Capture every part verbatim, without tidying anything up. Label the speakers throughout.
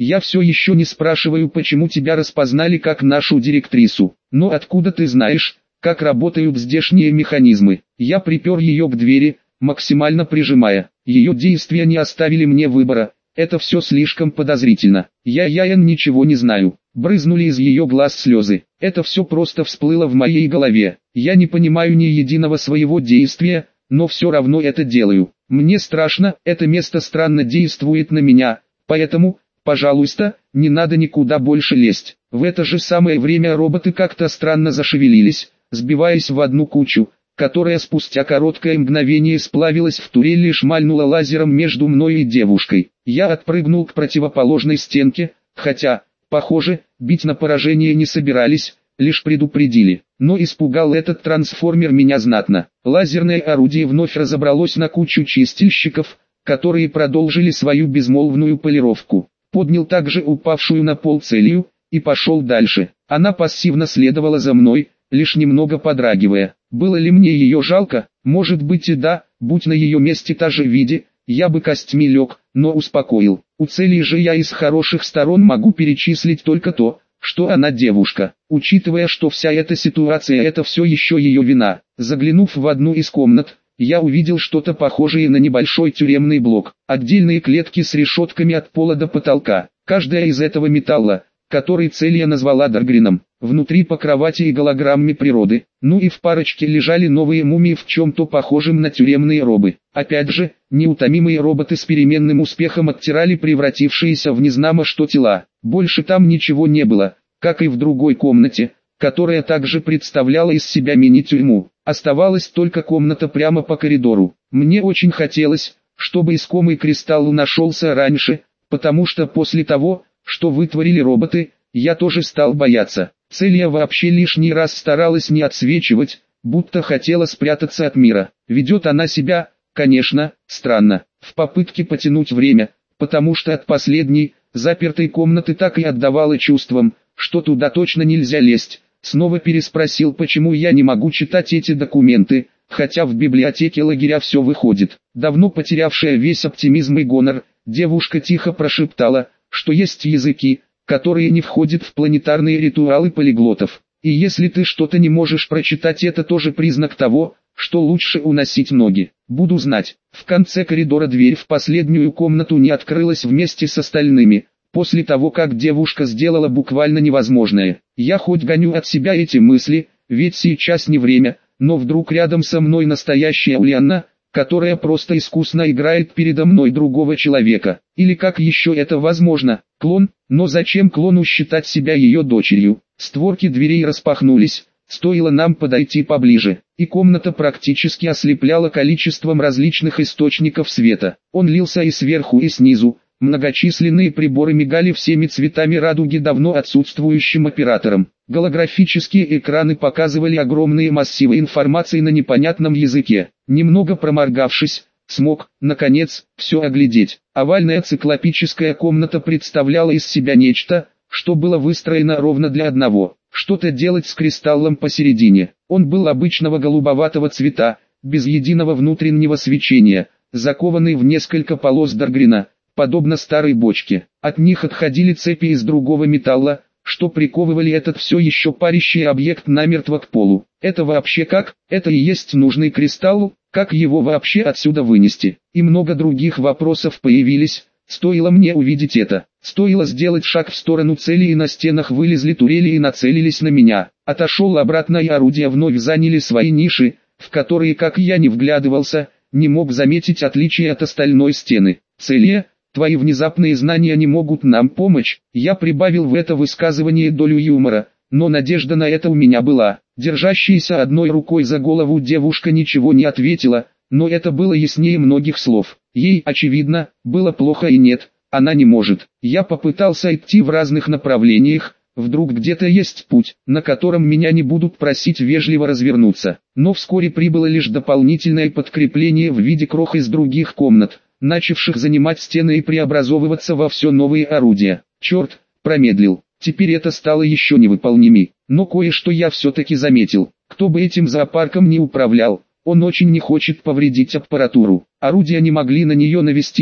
Speaker 1: Я все еще не спрашиваю, почему тебя распознали как нашу директрису. Но откуда ты знаешь, как работают здешние механизмы? Я припер ее к двери, максимально прижимая. Ее действия не оставили мне выбора. Это все слишком подозрительно. Я Яян ничего не знаю. Брызнули из ее глаз слезы. Это все просто всплыло в моей голове. Я не понимаю ни единого своего действия, но все равно это делаю. Мне страшно, это место странно действует на меня, поэтому, пожалуйста, не надо никуда больше лезть. В это же самое время роботы как-то странно зашевелились, сбиваясь в одну кучу, которая спустя короткое мгновение сплавилась в турель и шмальнула лазером между мной и девушкой. Я отпрыгнул к противоположной стенке, хотя, похоже, бить на поражение не собирались, лишь предупредили. Но испугал этот трансформер меня знатно. Лазерное орудие вновь разобралось на кучу чистильщиков, которые продолжили свою безмолвную полировку. Поднял также упавшую на пол целью, и пошел дальше. Она пассивно следовала за мной, лишь немного подрагивая. Было ли мне ее жалко? Может быть и да, будь на ее месте та же виде, я бы костьми лег, но успокоил. У цели же я из хороших сторон могу перечислить только то, что она девушка. Учитывая, что вся эта ситуация это все еще ее вина. Заглянув в одну из комнат, я увидел что-то похожее на небольшой тюремный блок. Отдельные клетки с решетками от пола до потолка. Каждая из этого металла, который Целия назвала Даргрином. Внутри по кровати и голограмме природы. Ну и в парочке лежали новые мумии в чем-то похожем на тюремные робы. Опять же, неутомимые роботы с переменным успехом оттирали превратившиеся в незнамо что тела. Больше там ничего не было, как и в другой комнате, которая также представляла из себя мини-тюрьму. Оставалась только комната прямо по коридору. Мне очень хотелось, чтобы искомый кристалл нашелся раньше, потому что после того, что вытворили роботы, я тоже стал бояться. Целия вообще лишний раз старалась не отсвечивать, будто хотела спрятаться от мира. Ведет она себя, конечно, странно, в попытке потянуть время, потому что от последней, запертой комнаты так и отдавало чувством, что туда точно нельзя лезть. Снова переспросил, почему я не могу читать эти документы, хотя в библиотеке лагеря все выходит. Давно потерявшая весь оптимизм и гонор, девушка тихо прошептала, что есть языки, которые не входят в планетарные ритуалы полиглотов. И если ты что-то не можешь прочитать, это тоже признак того, что лучше уносить ноги. Буду знать. В конце коридора дверь в последнюю комнату не открылась вместе с остальными, после того как девушка сделала буквально невозможное. Я хоть гоню от себя эти мысли, ведь сейчас не время, но вдруг рядом со мной настоящая Ульяна, которая просто искусно играет передо мной другого человека. Или как еще это возможно, клон? Но зачем клону считать себя ее дочерью? Створки дверей распахнулись, стоило нам подойти поближе, и комната практически ослепляла количеством различных источников света. Он лился и сверху, и снизу. Многочисленные приборы мигали всеми цветами радуги давно отсутствующим оператором. Голографические экраны показывали огромные массивы информации на непонятном языке. Немного проморгавшись, смог, наконец, все оглядеть. Овальная циклопическая комната представляла из себя нечто, что было выстроено ровно для одного. Что-то делать с кристаллом посередине. Он был обычного голубоватого цвета, без единого внутреннего свечения, закованный в несколько полос даргрина, подобно старой бочке. От них отходили цепи из другого металла, что приковывали этот все еще парящий объект намертво к полу. Это вообще как? Это и есть нужный кристалл? Как его вообще отсюда вынести? И много других вопросов появились. Стоило мне увидеть это. Стоило сделать шаг в сторону цели, и на стенах вылезли турели и нацелились на меня. Отошел обратно, и орудия вновь заняли свои ниши, в которые, как я не вглядывался, не мог заметить отличия от остальной стены. Целия, твои внезапные знания не могут нам помочь. Я прибавил в это высказывание долю юмора, но надежда на это у меня была. Держащаяся одной рукой за голову девушка ничего не ответила, но это было яснее многих слов. Ей, очевидно, было плохо, и нет, она не может. Я попытался идти в разных направлениях, вдруг где-то есть путь, на котором меня не будут просить вежливо развернуться. Но вскоре прибыло лишь дополнительное подкрепление в виде крох из других комнат, начавших занимать стены и преобразовываться во все новые орудия. Черт, промедлил. Теперь это стало еще невыполнимей. Но кое-что я все-таки заметил. Кто бы этим зоопарком не управлял, он очень не хочет повредить аппаратуру. Орудия не могли на нее навестись,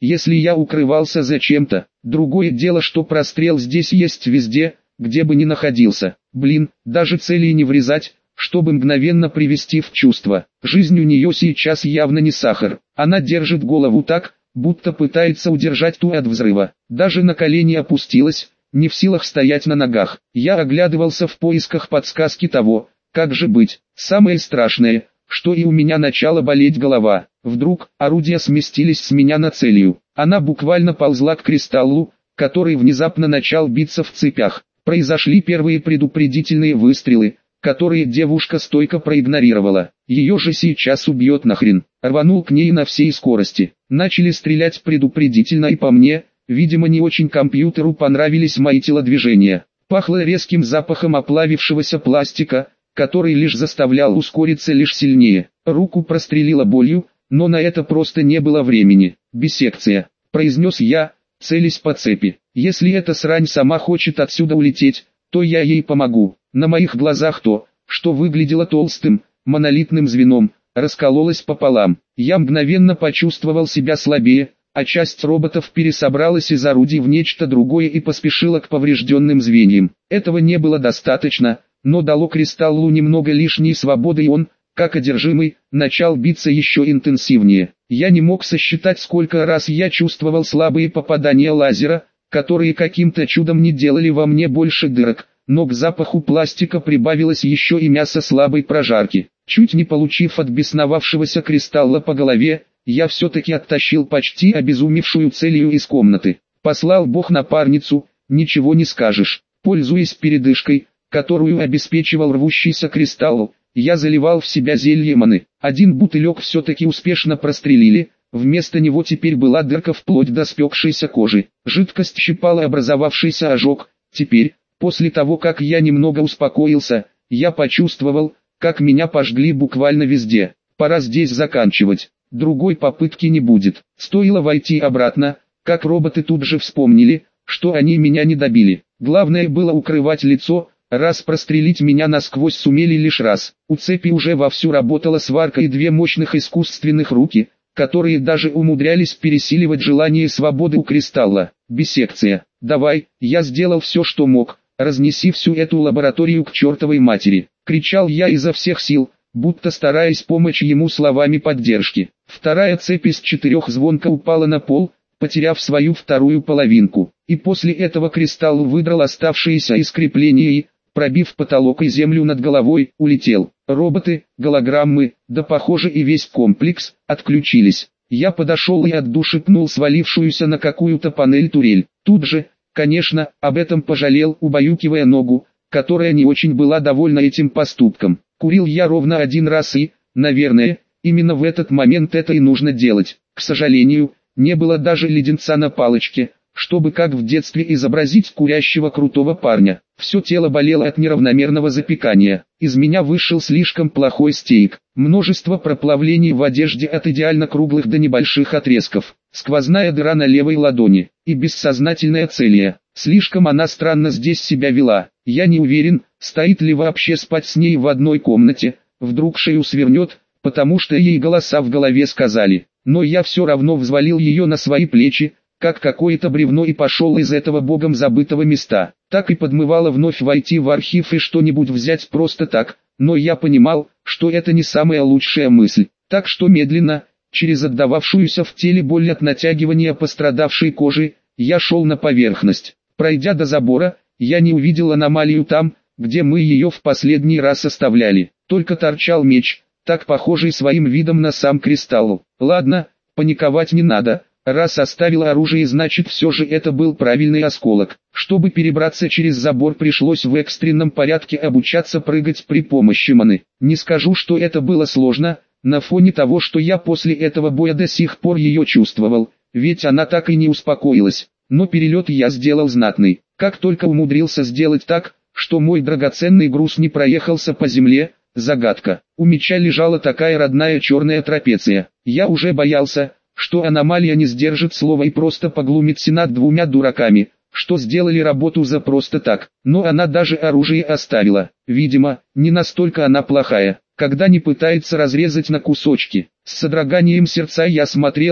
Speaker 1: если я укрывался за чем-то. Другое дело, что прострел здесь есть везде, где бы ни находился. Блин, даже цели не врезать, чтобы мгновенно привести в чувство. Жизнь у нее сейчас явно не сахар. Она держит голову так, будто пытается удержать ту от взрыва. Даже на колени опустилась, не в силах стоять на ногах. Я оглядывался в поисках подсказки того, как же быть. Самое страшное, что и у меня начала болеть голова. Вдруг орудия сместились с меня на целью. Она буквально ползла к кристаллу, который внезапно начал биться в цепях. Произошли первые предупредительные выстрелы, которые девушка стойко проигнорировала. Ее же сейчас убьет нахрен. Рванул к ней на всей скорости. Начали стрелять предупредительно и по мне. Видимо, не очень компьютеру понравились мои телодвижения. Пахло резким запахом оплавившегося пластика, который лишь заставлял ускориться лишь сильнее. Руку прострелило болью, но на это просто не было времени. «Биссекция», — произнес я, целясь по цепи. «Если эта срань сама хочет отсюда улететь, то я ей помогу». На моих глазах то, что выглядело толстым, монолитным звеном, раскололось пополам. Я мгновенно почувствовал себя слабее, а часть роботов пересобралась из орудий в нечто другое и поспешила к поврежденным звеньям. Этого не было достаточно, но дало кристаллу немного лишней свободы, и он, как одержимый, начал биться еще интенсивнее. Я не мог сосчитать, сколько раз я чувствовал слабые попадания лазера, которые каким-то чудом не делали во мне больше дырок, но к запаху пластика прибавилось еще и мясо слабой прожарки. Чуть не получив от бесновавшегося кристалла по голове, я все-таки оттащил почти обезумевшую целью из комнаты. Послал Бог напарницу, ничего не скажешь. Пользуясь передышкой, которую обеспечивал рвущийся кристалл, я заливал в себя зелье маны. Один бутылек все-таки успешно прострелили, вместо него теперь была дырка вплоть до спекшейся кожи. Жидкость щипала образовавшийся ожог. Теперь, после того как я немного успокоился, я почувствовал, как меня пожгли буквально везде. Пора здесь заканчивать. Другой попытки не будет. Стоило войти обратно, как роботы тут же вспомнили, что они меня не добили. Главное было укрывать лицо, раз прострелить меня насквозь сумели лишь раз. У цепи уже вовсю работала сварка и две мощных искусственных руки, которые даже умудрялись пересиливать желание свободы у кристалла. Биссекция. Давай, я сделал все, что мог, разнеси всю эту лабораторию к чертовой матери. Кричал я изо всех сил, будто стараясь помочь ему словами поддержки. Вторая цепь из четырех звонко упала на пол, потеряв свою вторую половинку. И после этого кристалл выдрал оставшиеся из крепления и, пробив потолок и землю над головой, улетел. Роботы, голограммы, да похоже и весь комплекс, отключились. Я подошел и от души пнул свалившуюся на какую-то панель турель. Тут же, конечно, об этом пожалел, убаюкивая ногу, которая не очень была довольна этим поступком. Курил я ровно один раз и, наверное, именно в этот момент это и нужно делать. К сожалению, не было даже леденца на палочке, чтобы как в детстве изобразить курящего крутого парня. Все тело болело от неравномерного запекания. Из меня вышел слишком плохой стейк. Множество проплавлений в одежде от идеально круглых до небольших отрезков. Сквозная дыра на левой ладони. И бессознательная целия. Слишком она странно здесь себя вела. Я не уверен, стоит ли вообще спать с ней в одной комнате. Вдруг шею свернет, потому что ей голоса в голове сказали. Но я все равно взвалил ее на свои плечи, как какое-то бревно, и пошел из этого богом забытого места. Так и подмывало вновь войти в архив и что-нибудь взять просто так, но я понимал, что это не самая лучшая мысль. Так что медленно, через отдававшуюся в теле боль от натягивания пострадавшей кожи, я шел на поверхность. Пройдя до забора, я не увидел аномалию там, где мы ее в последний раз оставляли. Только торчал меч, так похожий своим видом на сам кристалл. Ладно, паниковать не надо. Раз оставил оружие, значит все же это был правильный осколок. Чтобы перебраться через забор, пришлось в экстренном порядке обучаться прыгать при помощи маны. Не скажу, что это было сложно, на фоне того, что я после этого боя до сих пор ее чувствовал, ведь она так и не успокоилась. Но перелет я сделал знатный. Как только умудрился сделать так, что мой драгоценный груз не проехался по земле, загадка. У меча лежала такая родная черная трапеция. Я уже боялся, что аномалия не сдержит слова и просто поглумится над двумя дураками, что сделали работу за просто так. Но она даже оружие оставила. Видимо, не настолько она плохая, когда не пытается разрезать на кусочки. С содроганием сердца я смотрел,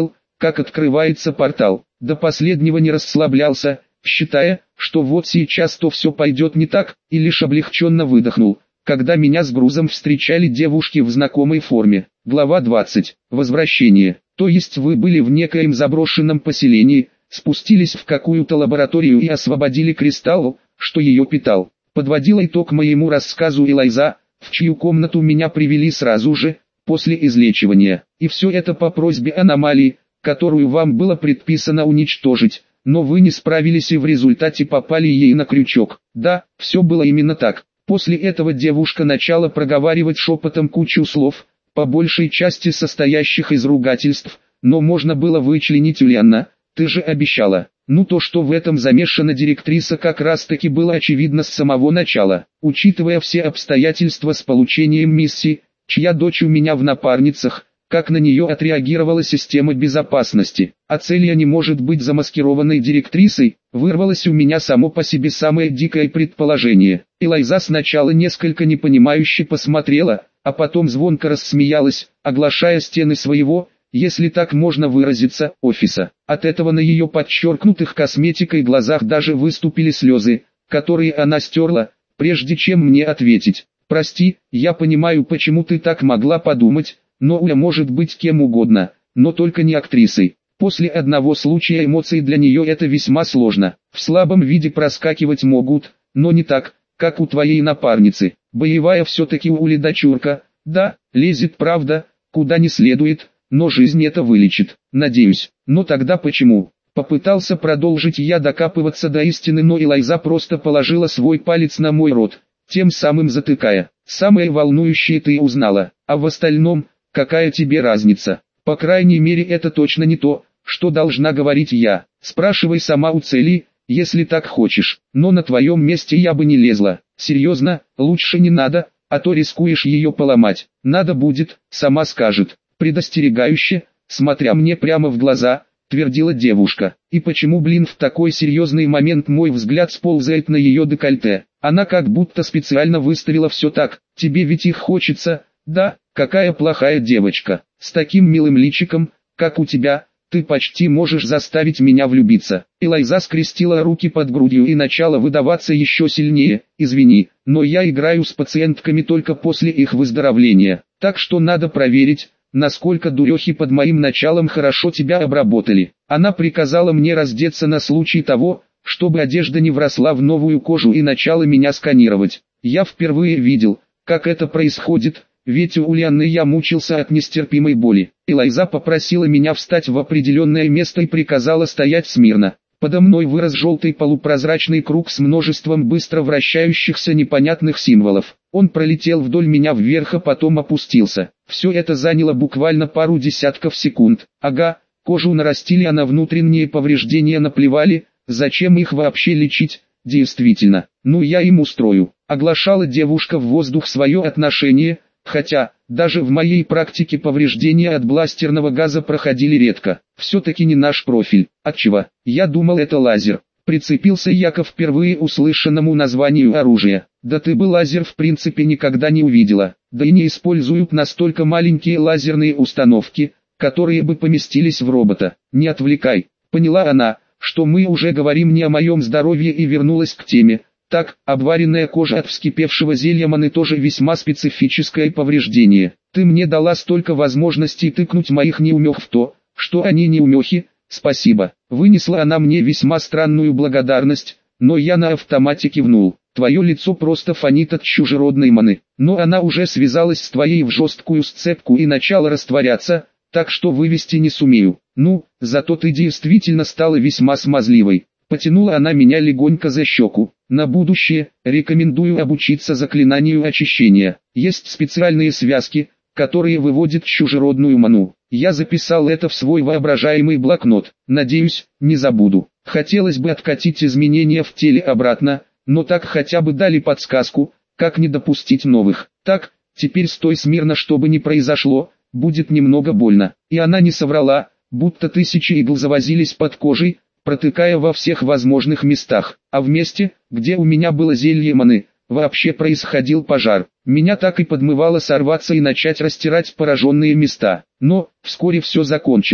Speaker 1: как открывается портал. До последнего не расслаблялся, считая, что вот сейчас то все пойдет не так, и лишь облегченно выдохнул, когда меня с грузом встречали девушки в знакомой форме. Глава двадцать. Возвращение. То есть вы были в некоем заброшенном поселении, спустились в какую-то лабораторию и освободили кристалл, что ее питал. Подводила итог моему рассказу Элайза, в чью комнату меня привели сразу же, после излечивания. И все это по просьбе аномалии, которую вам было предписано уничтожить, но вы не справились и в результате попали ей на крючок. Да, все было именно так. После этого девушка начала проговаривать шепотом кучу слов, по большей части состоящих из ругательств, но можно было вычленить Ульяна, ты же обещала. Ну то, что в этом замешана директриса, как раз таки было очевидно с самого начала. Учитывая все обстоятельства с получением миссии, чья дочь у меня в напарницах, как на нее отреагировала система безопасности. А Целия не может быть замаскированной директрисой, вырвалось у меня само по себе самое дикое предположение. Элайза сначала несколько непонимающе посмотрела, а потом звонко рассмеялась, оглашая стены своего, если так можно выразиться, офиса. От этого на ее подчеркнутых косметикой глазах даже выступили слезы, которые она стерла, прежде чем мне ответить. «Прости, я понимаю, почему ты так могла подумать, но Уля может быть кем угодно, но только не актрисой. После одного случая эмоций для нее это весьма сложно. В слабом виде проскакивать могут, но не так, как у твоей напарницы. Боевая все-таки у Ули дочурка, да, лезет правда, куда не следует, но жизнь это вылечит, надеюсь. Но тогда почему?» Попытался продолжить я докапываться до истины, но Элайза просто положила свой палец на мой рот, тем самым затыкая. «Самое волнующее ты узнала, а в остальном, какая тебе разница? По крайней мере это точно не то, что должна говорить я. Спрашивай сама у Цели, если так хочешь, но на твоем месте я бы не лезла. Серьезно, лучше не надо, а то рискуешь ее поломать. Надо будет, сама скажет». Предостерегающе, смотря мне прямо в глаза, твердила девушка. И почему, блин, в такой серьезный момент мой взгляд сползает на ее декольте? Она как будто специально выставила все так. Тебе ведь их хочется, да? Какая плохая девочка. С таким милым личиком, как у тебя, ты почти можешь заставить меня влюбиться. Элайза скрестила руки под грудью и начала выдаваться еще сильнее. Извини, но я играю с пациентками только после их выздоровления. Так что надо проверить, насколько дурехи под моим началом хорошо тебя обработали. Она приказала мне раздеться на случай того, чтобы одежда не вросла в новую кожу и начала меня сканировать. Я впервые видел, как это происходит, ведь у Ульяны я мучился от нестерпимой боли. Элайза попросила меня встать в определенное место и приказала стоять смирно. Подо мной вырос желтый полупрозрачный круг с множеством быстро вращающихся непонятных символов. Он пролетел вдоль меня вверх, а потом опустился. Все это заняло буквально пару десятков секунд. Ага, кожу нарастили, а на внутренние повреждения наплевали, зачем их вообще лечить? Действительно, ну я им устрою. Оглашала девушка в воздух свое отношение, хотя, даже в моей практике повреждения от бластерного газа проходили редко. Все-таки не наш профиль. Отчего? Я думал, это лазер. Прицепился я ко впервые услышанному названию оружия. Да ты бы лазер в принципе никогда не увидела. Да и не используют настолько маленькие лазерные установки, которые бы поместились в робота. Не отвлекай. Поняла она, что мы уже говорим не о моем здоровье, и вернулась к теме. Так, обваренная кожа от вскипевшего зелья маны тоже весьма специфическое повреждение. Ты мне дала столько возможностей тыкнуть моих неумех в то, что они неумехи. Спасибо. Вынесла она мне весьма странную благодарность, но я на автомате кивнул. Твое лицо просто фонит от чужеродной маны. Но она уже связалась с твоей в жесткую сцепку и начала растворяться, так что вывести не сумею. Ну, зато ты действительно стала весьма смазливой. Потянула она меня легонько за щеку. На будущее, рекомендую обучиться заклинанию очищения. Есть специальные связки, которые выводят чужеродную ману. Я записал это в свой воображаемый блокнот. Надеюсь, не забуду. Хотелось бы откатить изменения в теле обратно, но так хотя бы дали подсказку, как не допустить новых. Так, теперь стой смирно, чтобы не произошло, будет немного больно. И она не соврала, будто тысячи игл завозились под кожей, протыкая во всех возможных местах. А в месте, где у меня было зелье маны, вообще происходил пожар. Меня так и подмывало сорваться и начать растирать пораженные места. Но, вскоре все закончилось.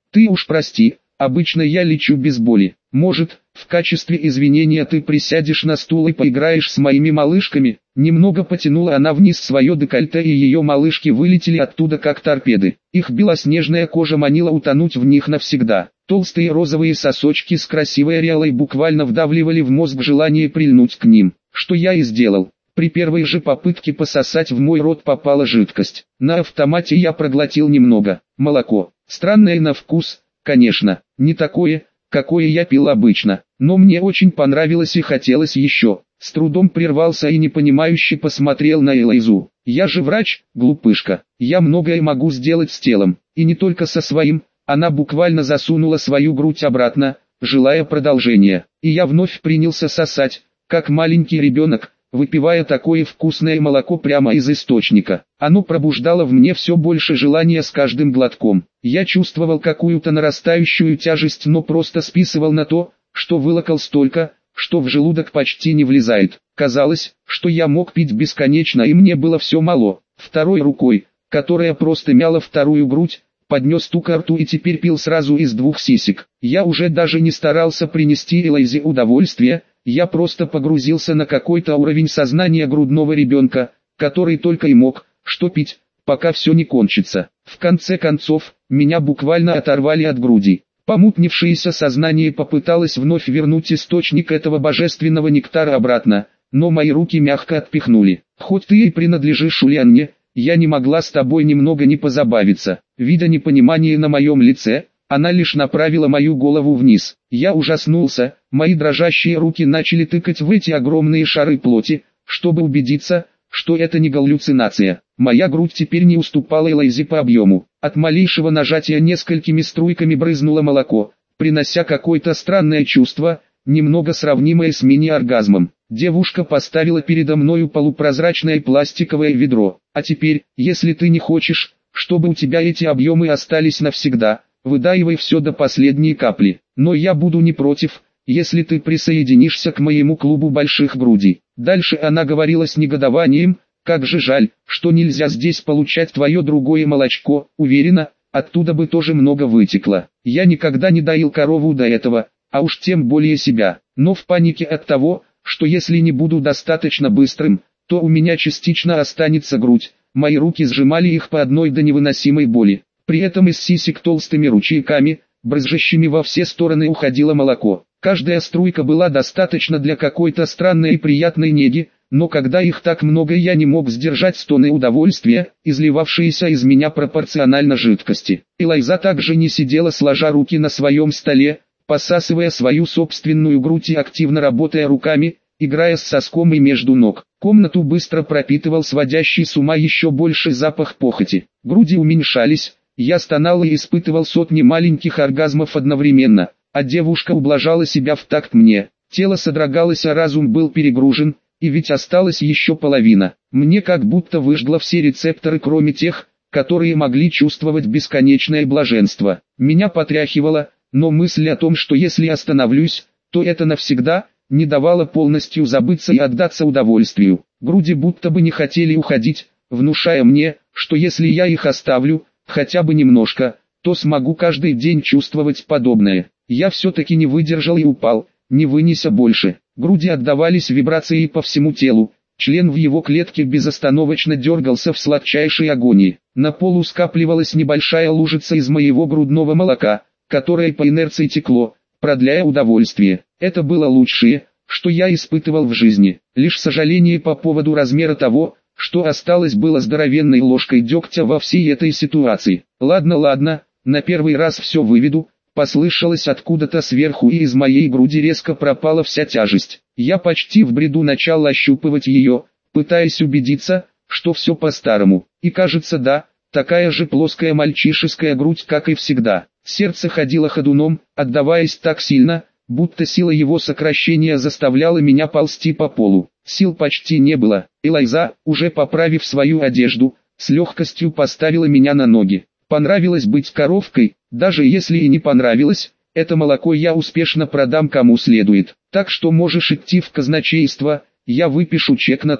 Speaker 1: Ты уж прости, обычно я лечу без боли. Может, в качестве извинения ты присядешь на стул и поиграешь с моими малышками?» Немного потянула она вниз свое декольте, и ее малышки вылетели оттуда как торпеды. Их белоснежная кожа манила утонуть в них навсегда. Толстые розовые сосочки с красивой ореолой буквально вдавливали в мозг желание прильнуть к ним. Что я и сделал. При первой же попытке пососать в мой рот попала жидкость. На автомате я проглотил немного. Молоко. Странное на вкус, конечно, не такое, какое я пил обычно, но мне очень понравилось и хотелось еще. С трудом прервался и непонимающе посмотрел на Элайзу. Я же врач, глупышка, я многое могу сделать с телом, и не только со своим. Она буквально засунула свою грудь обратно, желая продолжения, и я вновь принялся сосать, как маленький ребенок, выпивая такое вкусное молоко прямо из источника. Оно пробуждало в мне все больше желания с каждым глотком. Я чувствовал какую-то нарастающую тяжесть, но просто списывал на то, что вылокал столько, что в желудок почти не влезает. Казалось, что я мог пить бесконечно, и мне было все мало. Второй рукой, которая просто мяла вторую грудь, поднес ту ко рту и теперь пил сразу из двух сисек. Я уже даже не старался принести Элайзе удовольствие, я просто погрузился на какой-то уровень сознания грудного ребенка, который только и мог, что пить, пока все не кончится. В конце концов, меня буквально оторвали от груди. Помутневшееся сознание попыталось вновь вернуть источник этого божественного нектара обратно, но мои руки мягко отпихнули. «Хоть ты и принадлежишь Ульянне, я не могла с тобой немного не позабавиться». Видя непонимание на моем лице, она лишь направила мою голову вниз. Я ужаснулся, мои дрожащие руки начали тыкать в эти огромные шары плоти, чтобы убедиться, что это не галлюцинация. Моя грудь теперь не уступала Элайзе по объему. От малейшего нажатия несколькими струйками брызнуло молоко, принося какое-то странное чувство, немного сравнимое с мини-оргазмом. Девушка поставила передо мною полупрозрачное пластиковое ведро. «А теперь, если ты не хочешь, чтобы у тебя эти объемы остались навсегда, выдаивай все до последней капли. Но я буду не против, если ты присоединишься к моему клубу больших грудей». Дальше она говорила с негодованием: «Как же жаль, что нельзя здесь получать твое другое молочко, уверена, оттуда бы тоже много вытекло. Я никогда не доил корову до этого, а уж тем более себя, но в панике от того, что если не буду достаточно быстрым, то у меня частично останется грудь». Мои руки сжимали их по одной до невыносимой боли. При этом из сисек толстыми ручейками, брызжащими во все стороны, уходило молоко. Каждая струйка была достаточно для какой-то странной и приятной неги, но когда их так много, я не мог сдержать стоны удовольствия, изливавшиеся из меня пропорционально жидкости. Элайза также не сидела сложа руки на своем столе, посасывая свою собственную грудь и активно работая руками, играя с соском и между ног. Комнату быстро пропитывал сводящий с ума еще больше запах похоти. Груди уменьшались, я стонал и испытывал сотни маленьких оргазмов одновременно, а девушка ублажала себя в такт мне. Тело содрогалось, а разум был перегружен, и ведь осталась еще половина. Мне как будто выжгло все рецепторы, кроме тех, которые могли чувствовать бесконечное блаженство. Меня потряхивало, но мысль о том, что если остановлюсь, то это навсегда, не давала полностью забыться и отдаться удовольствию. Груди будто бы не хотели уходить, внушая мне, что если я их оставлю, хотя бы немножко, то смогу каждый день чувствовать подобное. Я все-таки не выдержал и упал, не вынеся больше. Груди отдавались вибрации по всему телу, член в его клетке безостановочно дергался в сладчайшей агонии. На полу скапливалась небольшая лужица из моего грудного молока, которое по инерции текло, продляя удовольствие. Это было лучшее, что я испытывал в жизни. Лишь сожаление по поводу размера того, что осталось, было здоровенной ложкой дегтя во всей этой ситуации. «Ладно, ладно, на первый раз все выведу», послышалось откуда-то сверху, и из моей груди резко пропала вся тяжесть. Я почти в бреду начал ощупывать ее, пытаясь убедиться, что все по-старому. И кажется, да, такая же плоская мальчишеская грудь, как и всегда. Сердце ходило ходуном, отдаваясь так сильно, будто сила его сокращения заставляла меня ползти по полу. Сил почти не было. Элайза, уже поправив свою одежду, с легкостью поставила меня на ноги. Понравилось быть коровкой? Даже если и не понравилось, это молоко я успешно продам кому следует. Так что можешь идти в казначейство, я выпишу чек на то,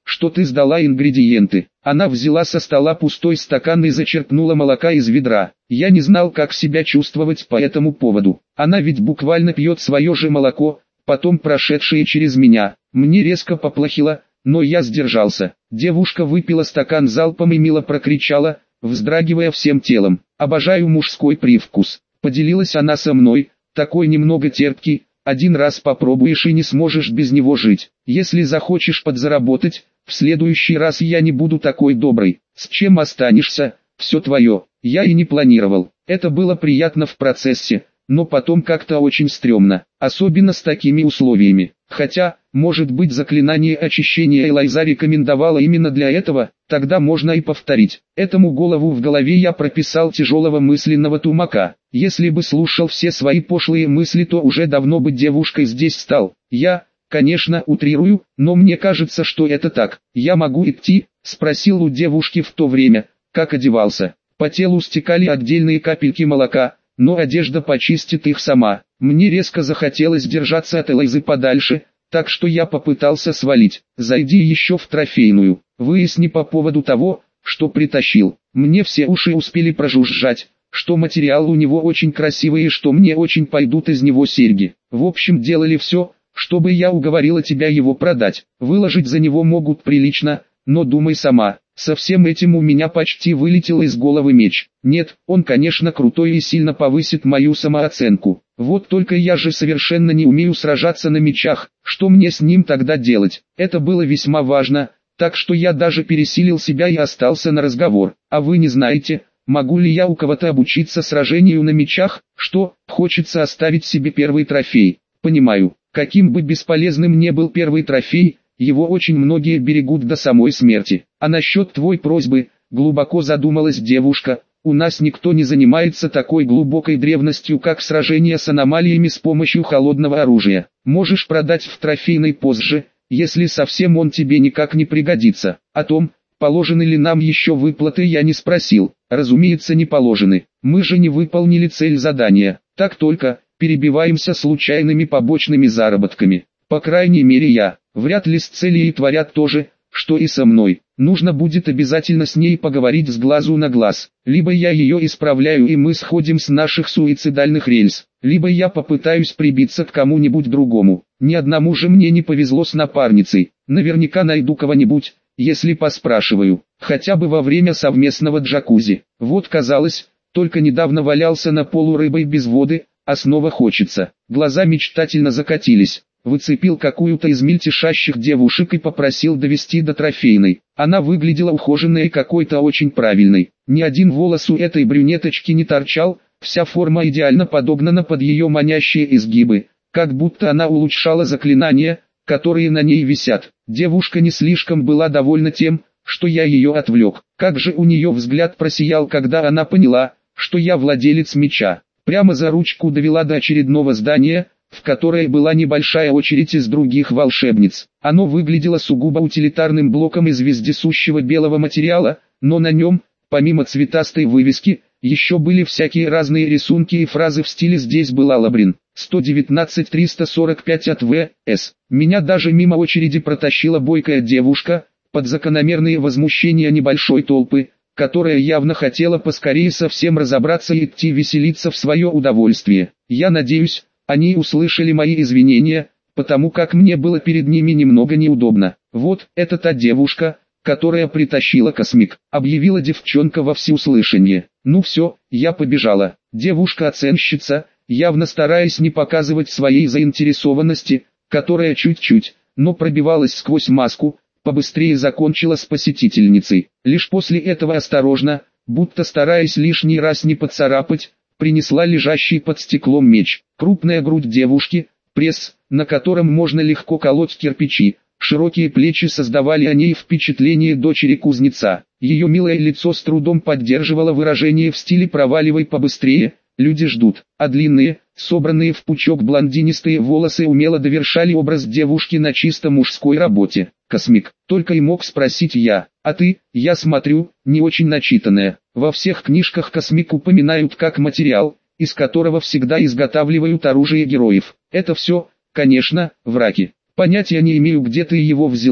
Speaker 1: что ты сдала ингредиенты». Она взяла со стола пустой стакан и зачерпнула молока из ведра. Я не знал, как себя чувствовать по этому поводу. Она ведь буквально пьет свое же молоко, потом прошедшее через меня. Мне резко поплохело, но я сдержался. Девушка выпила стакан залпом и мило прокричала, вздрагивая всем телом: «Обожаю мужской привкус». Поделилась она со мной: «Такой немного терпкий, один раз попробуешь и не сможешь без него жить. Если захочешь подзаработать, в следующий раз я не буду такой доброй. С чем останешься, все твое». Я и не планировал. Это было приятно в процессе, но потом как-то очень стрёмно, особенно с такими условиями. Хотя, может быть, заклинание очищения Элайза рекомендовала именно для этого, тогда можно и повторить. Этому голову в голове я прописал тяжелого мысленного тумака. Если бы слушал все свои пошлые мысли, то уже давно бы девушкой здесь стал. Я, конечно, утрирую, но мне кажется, что это так. «Я могу идти?» – спросил у девушки в то время, как одевался. По телу стекали отдельные капельки молока, но одежда почистит их сама. Мне резко захотелось держаться от Элайзы подальше, так что я попытался свалить. «Зайди еще в трофейную, выясни по поводу того, что притащил». Мне все уши успели прожужжать, что материал у него очень красивый и что мне очень пойдут из него серьги. В общем, делали все, чтобы я уговорила тебя его продать. Выложить за него могут прилично, но думай сама. Со всем этим у меня почти вылетел из головы меч. Нет, он, конечно, крутой и сильно повысит мою самооценку. Вот только я же совершенно не умею сражаться на мечах. Что мне с ним тогда делать? Это было весьма важно, так что я даже пересилил себя и остался на разговор. А вы не знаете, могу ли я у кого-то обучиться сражению на мечах? Что, хочется оставить себе первый трофей? Понимаю, каким бы бесполезным ни был первый трофей, его очень многие берегут до самой смерти. А насчет твоей просьбы, глубоко задумалась девушка, у нас никто не занимается такой глубокой древностью, как сражение с аномалиями с помощью холодного оружия. Можешь продать в трофейной позже, если совсем он тебе никак не пригодится. О том, положены ли нам еще выплаты, я не спросил. Разумеется, не положены. Мы же не выполнили цель задания. Так только перебиваемся случайными побочными заработками. По крайней мере я. Вряд ли с Целией творят то же, что и со мной. Нужно будет обязательно с ней поговорить с глазу на глаз. Либо я ее исправляю и мы сходим с наших суицидальных рельс, либо я попытаюсь прибиться к кому-нибудь другому. Ни одному же мне не повезло с напарницей. Наверняка найду кого-нибудь, если поспрашиваю, хотя бы во время совместного джакузи. Вот казалось, только недавно валялся на полу рыбой без воды, а снова хочется. Глаза мечтательно закатились. Выцепил какую-то из мельтешащих девушек и попросил довести до трофейной. Она выглядела ухоженной и какой-то очень правильной. Ни один волос у этой брюнеточки не торчал, вся форма идеально подогнана под ее манящие изгибы, как будто она улучшала заклинания, которые на ней висят. Девушка не слишком была довольна тем, что я ее отвлек. Как же у нее взгляд просиял, когда она поняла, что я владелец меча. Прямо за ручку довела до очередного здания, в которой была небольшая очередь из других волшебниц. Оно выглядело сугубо утилитарным блоком из вездесущего белого материала, но на нем, помимо цветастой вывески, еще были всякие разные рисунки и фразы в стиле «Здесь была Лабрин, сто девятнадцать триста сорок пять от В С». Меня даже мимо очереди протащила бойкая девушка, под закономерные возмущения небольшой толпы, которая явно хотела поскорее со всем разобраться и идти веселиться в свое удовольствие. Я надеюсь, они услышали мои извинения, потому как мне было перед ними немного неудобно. «Вот, это та девушка, которая притащила космик», — объявила девчонка во всеуслышание. «Ну все, я побежала». Девушка-оценщица, явно стараясь не показывать своей заинтересованности, которая чуть-чуть, но пробивалась сквозь маску, побыстрее закончила с посетительницей. Лишь после этого осторожно, будто стараясь лишний раз не поцарапать, принесла лежащий под стеклом меч. Крупная грудь девушки, пресс, на котором можно легко колоть кирпичи, широкие плечи создавали о ней впечатление дочери кузнеца. Ее милое лицо с трудом поддерживало выражение в стиле «проваливай побыстрее», люди ждут, а длинные, собранные в пучок блондинистые волосы умело довершали образ девушки на чисто мужской работе. «Космик», только и мог спросить я. «А ты, я смотрю, не очень начитанная». Во всех книжках космик упоминают как материал, из которого всегда изготавливают оружие героев. Это все, конечно, враки. Понятия не имею, где ты его взяла,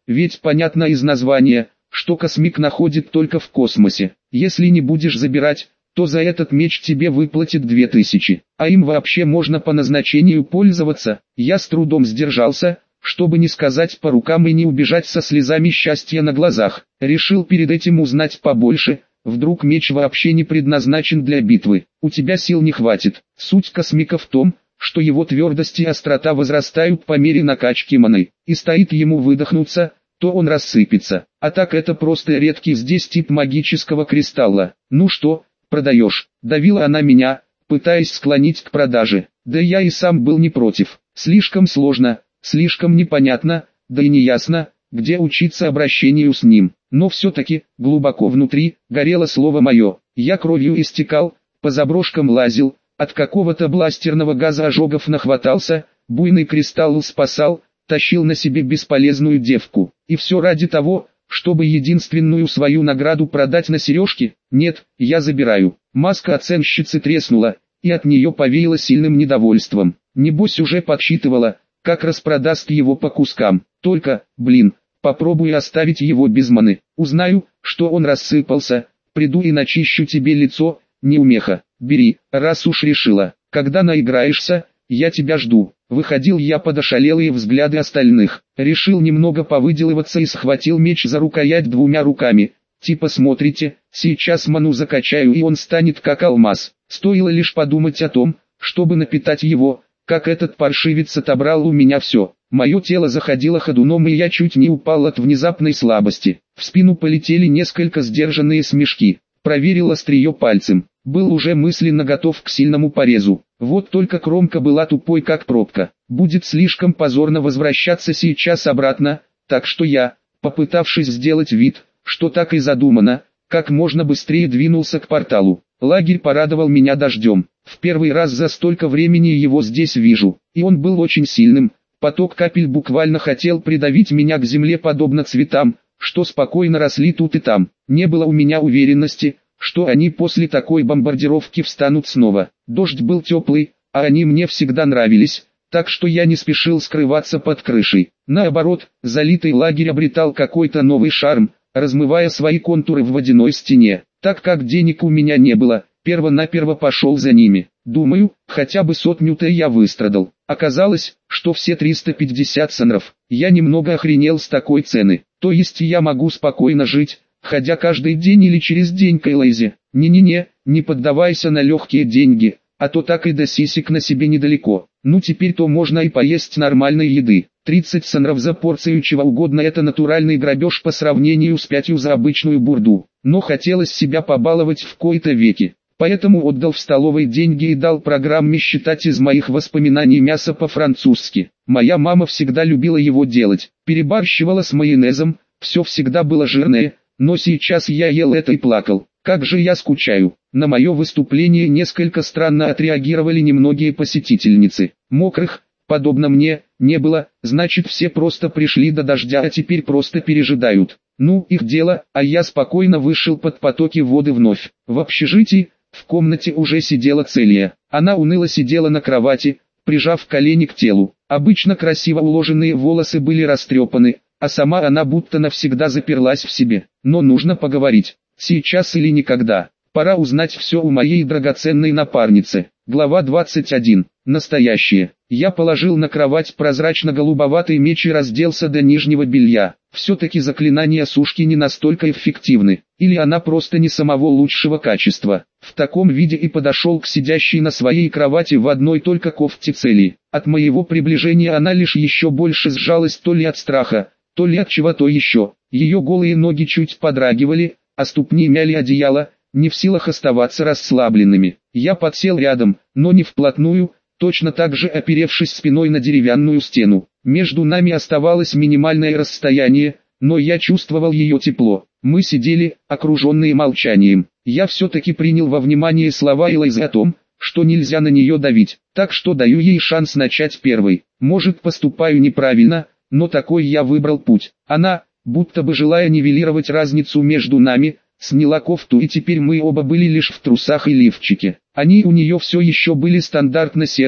Speaker 1: ведь понятно из названия, что космик находит только в космосе. Если не будешь забирать, то за этот меч тебе выплатят две тысячи, а им вообще можно по назначению пользоваться. Я с трудом сдержался, чтобы не сказать по рукам и не убежать со слезами счастья на глазах. Решил перед этим узнать побольше, вдруг меч вообще не предназначен для битвы. У тебя сил не хватит. Суть космика в том, что его твердость и острота возрастают по мере накачки маны, и стоит ему выдохнуться, то он рассыпется. А так это просто редкий здесь тип магического кристалла. Ну что, продаешь? Давила она меня, пытаясь склонить к продаже. Да я и сам был не против. Слишком сложно, слишком непонятно, да и неясно, где учиться обращению с ним. Но все-таки, глубоко внутри, горело слово мое. Я кровью истекал, по заброшкам лазил, от какого-то бластерного газа ожогов нахватался, буйный кристалл спасал, тащил на себе бесполезную девку. И все ради того, чтобы единственную свою награду продать на сережки? Нет, я забираю. Маска оценщицы треснула, и от нее повеяло сильным недовольством. Небось уже подсчитывала, как распродаст его по кускам. Только, блин, попробую оставить его без маны. Узнаю, что он рассыпался, приду и начищу тебе лицо, неумеха. Бери, раз уж решила. Когда наиграешься, я тебя жду. Выходил я под ошалелые взгляды остальных. Решил немного повыделываться и схватил меч за рукоять двумя руками. Типа смотрите, сейчас ману закачаю и он станет как алмаз. Стоило лишь подумать о том, чтобы напитать его, как этот паршивец отобрал у меня все. Мое тело заходило ходуном и я чуть не упал от внезапной слабости. В спину полетели несколько сдержанные смешки. Проверил острие пальцем. Был уже мысленно готов к сильному порезу. Вот только кромка была тупой как пробка. Будет слишком позорно возвращаться сейчас обратно, так что я, попытавшись сделать вид, что так и задумано, как можно быстрее двинулся к порталу. Лагерь порадовал меня дождем. В первый раз за столько времени его здесь вижу, и он был очень сильным. Поток капель буквально хотел придавить меня к земле подобно цветам, что спокойно росли тут и там. Не было у меня уверенности, что они после такой бомбардировки встанут снова. Дождь был теплый, а они мне всегда нравились, так что я не спешил скрываться под крышей. Наоборот, залитый лагерь обретал какой-то новый шарм, размывая свои контуры в водяной стене. Так как денег у меня не было, перво-наперво пошел за ними. Думаю, хотя бы сотню-то я выстрадал. Оказалось, что все триста пятьдесят санров. Я немного охренел с такой цены. То есть я могу спокойно жить, ходя каждый день или через день к Элайзе. Не-не-не, не поддавайся на легкие деньги, а то так и до сисек на себе недалеко. Ну теперь-то можно и поесть нормальной еды. тридцать санров за порцию чего угодно — это натуральный грабеж по сравнению с пятью за обычную бурду. Но хотелось себя побаловать в кои-то веки. Поэтому отдал в столовой деньги и дал программе считать из моих воспоминаний мясо по-французски. Моя мама всегда любила его делать. Перебарщивала с майонезом, все всегда было жирное, но сейчас я ел это и плакал. Как же я скучаю. На мое выступление несколько странно отреагировали немногие посетительницы. Мокрых, подобно мне, не было, значит все просто пришли до дождя, а теперь просто пережидают. Ну, их дело, а я спокойно вышел под потоки воды вновь. В общежитии, в комнате уже сидела Целия. Она уныло сидела на кровати, прижав колени к телу. Обычно красиво уложенные волосы были растрепаны, а сама она будто навсегда заперлась в себе. Но нужно поговорить. Сейчас или никогда. Пора узнать все у моей драгоценной напарницы. Глава двадцать один. Настоящее. Я положил на кровать прозрачно-голубоватый меч и разделся до нижнего белья. Все-таки заклинания сушки не настолько эффективны. Или она просто не самого лучшего качества. В таком виде и подошел к сидящей на своей кровати в одной только кофте Цели. От моего приближения она лишь еще больше сжалась, то ли от страха, то ли от чего-то еще. Ее голые ноги чуть подрагивали, а ступни мяли одеяло, не в силах оставаться расслабленными. Я подсел рядом, но не вплотную, точно так же оперевшись спиной на деревянную стену. Между нами оставалось минимальное расстояние, но я чувствовал ее тепло. Мы сидели, окруженные молчанием. Я все-таки принял во внимание слова Элайзы о том, что нельзя на нее давить, так что даю ей шанс начать первой. Может, поступаю неправильно, но такой я выбрал путь. Она, будто бы желая нивелировать разницу между нами, сняла кофту, и теперь мы оба были лишь в трусах и лифчике. Они у нее все еще были стандартно серые,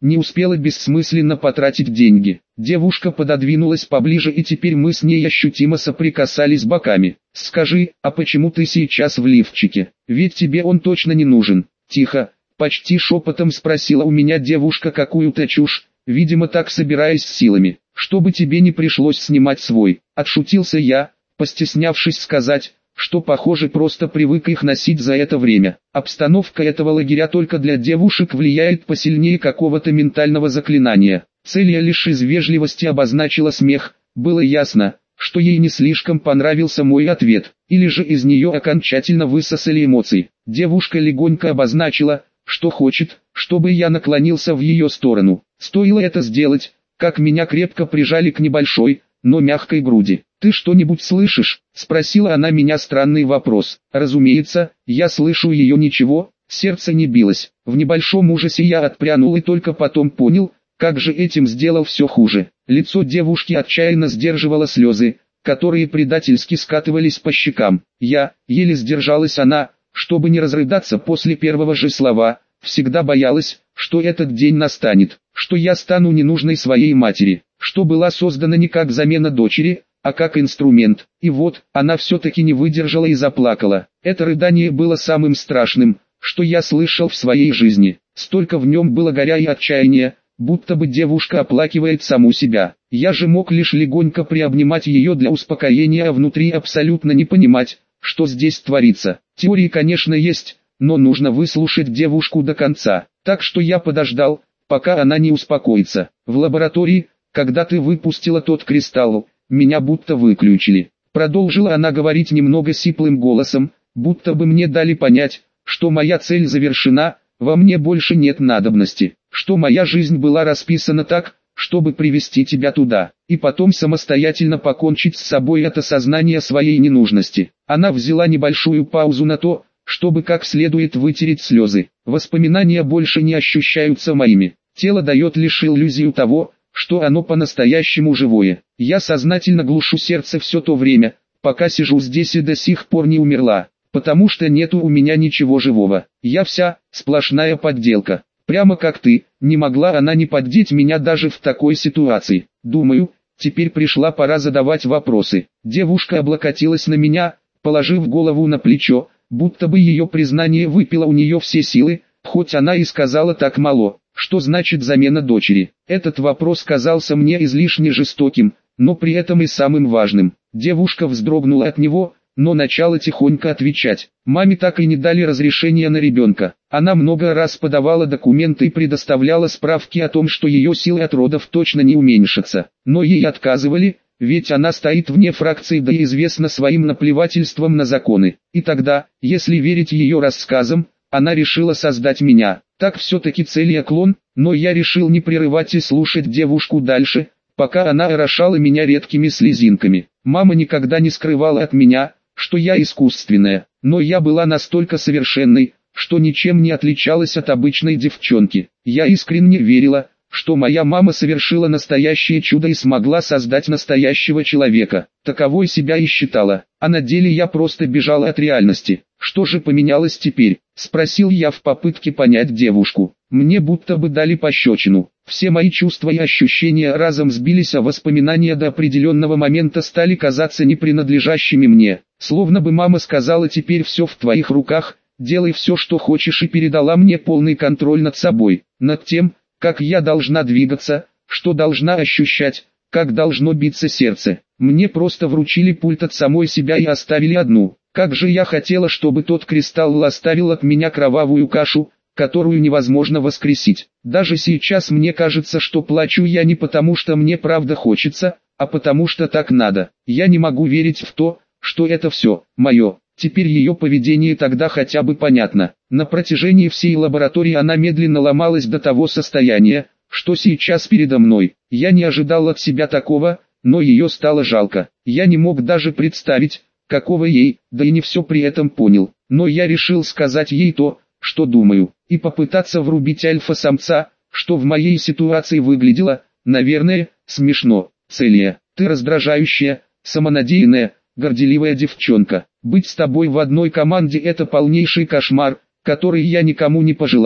Speaker 1: не успела бессмысленно потратить деньги. Девушка пододвинулась поближе, и теперь мы с ней ощутимо соприкасались боками. «Скажи, а почему ты сейчас в лифчике? Ведь тебе он точно не нужен». «Тихо», почти шепотом спросила у меня девушка какую-то чушь, видимо так собираясь с силами, чтобы тебе не пришлось снимать свой. Отшутился я, постеснявшись сказать, что похоже просто привык их носить за это время. Обстановка этого лагеря только для девушек влияет посильнее какого-то ментального заклинания. Целья лишь из вежливости обозначила смех, было ясно, что ей не слишком понравился мой ответ, или же из нее окончательно высосали эмоции. Девушка легонько обозначила, что хочет, чтобы я наклонился в ее сторону. Стоило это сделать, как меня крепко прижали к небольшой, но мягкой груди. «Ты что-нибудь слышишь?» – спросила она меня странный вопрос. Разумеется, я слышу ее ничего, сердце не билось. В небольшом ужасе я отпрянул и только потом понял, как же этим сделал все хуже. Лицо девушки отчаянно сдерживало слезы, которые предательски скатывались по щекам. Я, еле сдержалась она, чтобы не разрыдаться после первого же слова, всегда боялась, что этот день настанет, что я стану ненужной своей матери, что была создана не как замена дочери, а как инструмент. И вот, она все-таки не выдержала и заплакала. Это рыдание было самым страшным, что я слышал в своей жизни. Столько в нем было горя и отчаяния, будто бы девушка оплакивает саму себя. Я же мог лишь легонько приобнимать ее для успокоения, а внутри абсолютно не понимать, что здесь творится. Теории, конечно, есть, но нужно выслушать девушку до конца. Так что я подождал, пока она не успокоится. В лаборатории, когда ты выпустила тот кристалл, меня будто выключили. Продолжила она говорить немного сиплым голосом, будто бы мне дали понять, что моя цель завершена, во мне больше нет надобности, что моя жизнь была расписана так, чтобы привести тебя туда, и потом самостоятельно покончить с собой от осознания своей ненужности. Она взяла небольшую паузу на то, чтобы как следует вытереть слезы. Воспоминания больше не ощущаются моими. Тело дает лишь иллюзию того, что оно по-настоящему живое. Я сознательно глушу сердце все то время, пока сижу здесь и до сих пор не умерла, потому что нету у меня ничего живого. Я вся, сплошная подделка. Прямо как ты, не могла она не поддеть меня даже в такой ситуации. Думаю, теперь пришла пора задавать вопросы. Девушка облокотилась на меня, положив голову на плечо, будто бы ее признание выпило у нее все силы, хоть она и сказала так мало. Что значит замена дочери? Этот вопрос казался мне излишне жестоким, но при этом и самым важным. Девушка вздрогнула от него, но начала тихонько отвечать. Маме так и не дали разрешения на ребенка. Она много раз подавала документы и предоставляла справки о том, что ее силы от родов точно не уменьшатся. Но ей отказывали, ведь она стоит вне фракции, да и известна своим наплевательством на законы. И тогда, если верить ее рассказам, она решила создать меня. Так все-таки Целья клон, но я решил не прерывать и слушать девушку дальше, пока она орошала меня редкими слезинками. Мама никогда не скрывала от меня, что я искусственная, но я была настолько совершенной, что ничем не отличалась от обычной девчонки. Я искренне верила, что моя мама совершила настоящее чудо и смогла создать настоящего человека. Таковой себя и считала, а на деле я просто бежала от реальности. Что же поменялось теперь? Спросил я в попытке понять девушку. Мне будто бы дали пощечину. Все мои чувства и ощущения разом сбились, а воспоминания до определенного момента стали казаться не принадлежащими мне. Словно бы мама сказала: теперь все в твоих руках, делай все, что хочешь, и передала мне полный контроль над собой, над тем, как я должна двигаться, что должна ощущать, как должно биться сердце. Мне просто вручили пульт от самой себя и оставили одну. Как же я хотела, чтобы тот кристалл оставил от меня кровавую кашу, которую невозможно воскресить. Даже сейчас мне кажется, что плачу я не потому, что мне правда хочется, а потому что так надо. Я не могу верить в то, что это все мое. Теперь ее поведение тогда хотя бы понятно. На протяжении всей лаборатории она медленно ломалась до того состояния, что сейчас передо мной. Я не ожидал от себя такого, но ее стало жалко. Я не мог даже представить, какого ей, да и не все при этом понял. Но я решил сказать ей то, что думаю, и попытаться врубить альфа-самца, что в моей ситуации выглядело, наверное, смешно. Целья, ты раздражающая, самонадеянная, горделивая девчонка. Быть с тобой в одной команде — это полнейший кошмар, который я никому не пожелаю,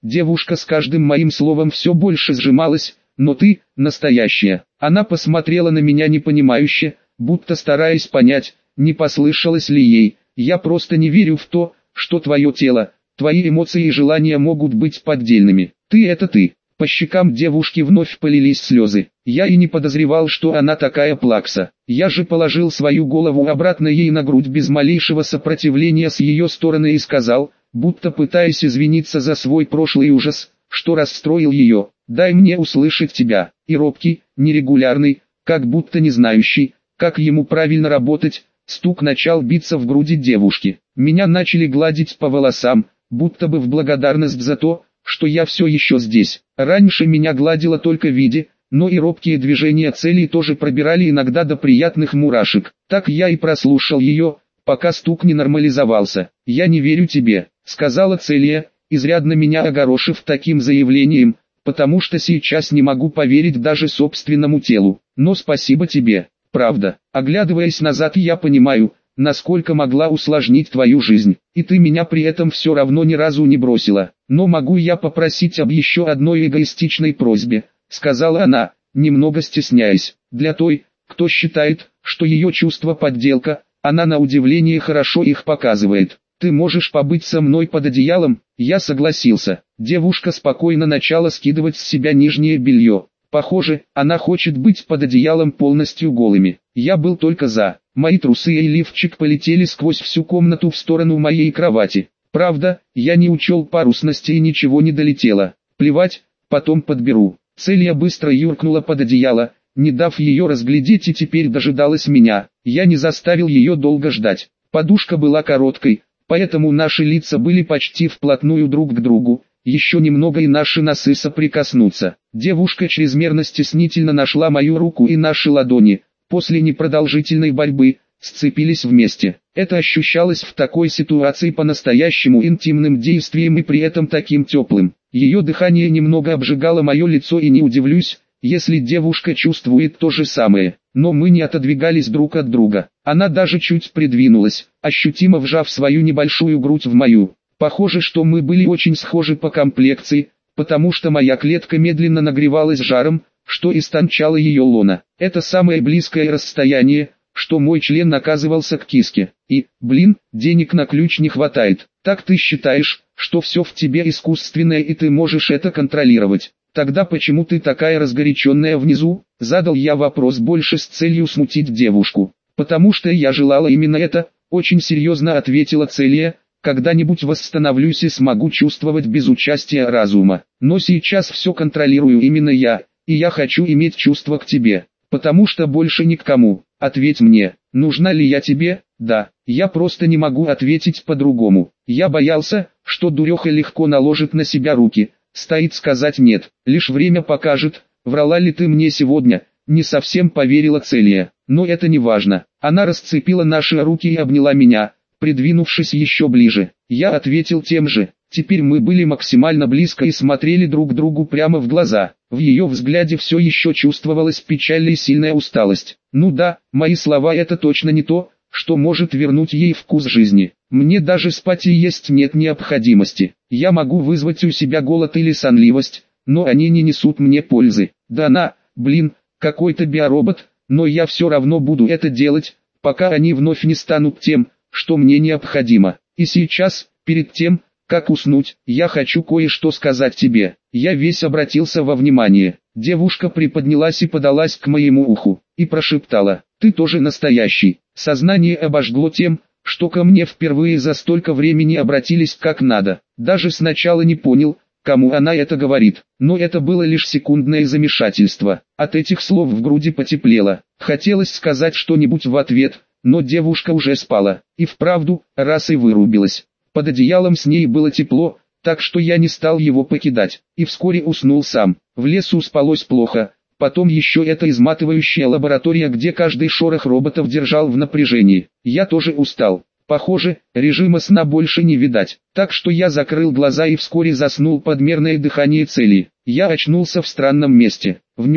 Speaker 1: Девушка с каждым моим словом все больше сжималась, но ты, настоящая. Она посмотрела на меня непонимающе, будто стараясь понять, не послышалось ли ей. Я просто не верю в то, что твое тело, твои эмоции и желания могут быть поддельными. Ты это ты. По щекам девушки вновь полились слезы. Я и не подозревал, что она такая плакса. Я же положил свою голову обратно ей на грудь без малейшего сопротивления с ее стороны и сказал, будто пытаясь извиниться за свой прошлый ужас, что расстроил ее: «Дай мне услышать тебя». И робкий, нерегулярный, как будто не знающий, как ему правильно работать, стук начал биться в груди девушки. Меня начали гладить по волосам, будто бы в благодарность за то, что я все еще здесь. Раньше меня гладило только Види, но и робкие движения Цели тоже пробирали иногда до приятных мурашек. Так я и прослушал ее, пока стук не нормализовался. «Я не верю тебе», — сказала Целия, изрядно меня огорошив таким заявлением, потому что сейчас не могу поверить даже собственному телу. «Но спасибо тебе, правда. Оглядываясь назад, я понимаю, насколько могла усложнить твою жизнь, и ты меня при этом все равно ни разу не бросила. Но могу я попросить об еще одной эгоистичной просьбе», — сказала она, немного стесняясь. Для той, кто считает, что ее чувство подделка, она на удивление хорошо их показывает. «Ты можешь побыть со мной под одеялом?» Я согласился. Девушка спокойно начала скидывать с себя нижнее белье. Похоже, она хочет быть под одеялом полностью голыми. Я был только за. Мои трусы и лифчик полетели сквозь всю комнату в сторону моей кровати. Правда, я не учел парусности и ничего не долетело. Плевать, потом подберу. Целия быстро юркнула под одеяло, не дав ее разглядеть, и теперь дожидалась меня. Я не заставил ее долго ждать. Подушка была короткой, поэтому наши лица были почти вплотную друг к другу. Еще немного и наши носы соприкоснутся. Девушка чрезмерно стеснительно нашла мою руку, и наши ладони, после непродолжительной борьбы, сцепились вместе. Это ощущалось в такой ситуации по-настоящему интимным действием и при этом таким теплым. Ее дыхание немного обжигало мое лицо, и не удивлюсь, если девушка чувствует то же самое. Но мы не отодвигались друг от друга. Она даже чуть придвинулась, ощутимо вжав свою небольшую грудь в мою. Похоже, что мы были очень схожи по комплекции, потому что моя клетка медленно нагревалась жаром, что истончало ее лона. Это самое близкое расстояние, что мой член оказывался к киске. И, блин, денег на ключ не хватает. Так ты считаешь, что все в тебе искусственное и ты можешь это контролировать? Тогда почему ты такая разгоряченная внизу? Задал я вопрос больше с целью смутить девушку. Потому что я желала именно это, очень серьезно ответила Целия. Когда-нибудь восстановлюсь и смогу чувствовать без участия разума. Но сейчас все контролирую именно я, и я хочу иметь чувства к тебе, потому что больше ни к кому. Ответь мне, нужна ли я тебе? Да, я просто не могу ответить по-другому. Я боялся, что дуреха легко наложит на себя руки. Стоит сказать нет, лишь время покажет, врала ли ты мне сегодня. Не совсем поверила Целия, но это не важно. Она расцепила наши руки и обняла меня, придвинувшись еще ближе. Я ответил тем же. Теперь мы были максимально близко и смотрели друг другу прямо в глаза. В ее взгляде все еще чувствовалась печаль и сильная усталость. Ну да, мои слова — это точно не то, что может вернуть ей вкус жизни. Мне даже спать и есть нет необходимости. Я могу вызвать у себя голод или сонливость, но они не несут мне пользы. Да на, блин, какой-то биоробот, но я все равно буду это делать, пока они вновь не станут тем, что мне необходимо. И сейчас, перед тем, как уснуть, я хочу кое-что сказать тебе. Я весь обратился во внимание. Девушка приподнялась и подалась к моему уху, и прошептала: «Ты тоже настоящий». Сознание обожгло тем, что ко мне впервые за столько времени обратились как надо. Даже сначала не понял, кому она это говорит, но это было лишь секундное замешательство. От этих слов в груди потеплело. Хотелось сказать что-нибудь в ответ, но девушка уже спала, и вправду, раз и вырубилась. Под одеялом с ней было тепло, так что я не стал его покидать, и вскоре уснул сам. В лесу спалось плохо, потом еще эта изматывающая лаборатория, где каждый шорох роботов держал в напряжении. Я тоже устал. Похоже, режима сна больше не видать, так что я закрыл глаза и вскоре заснул под мерное дыхание Цели. Я очнулся в странном месте. В нем,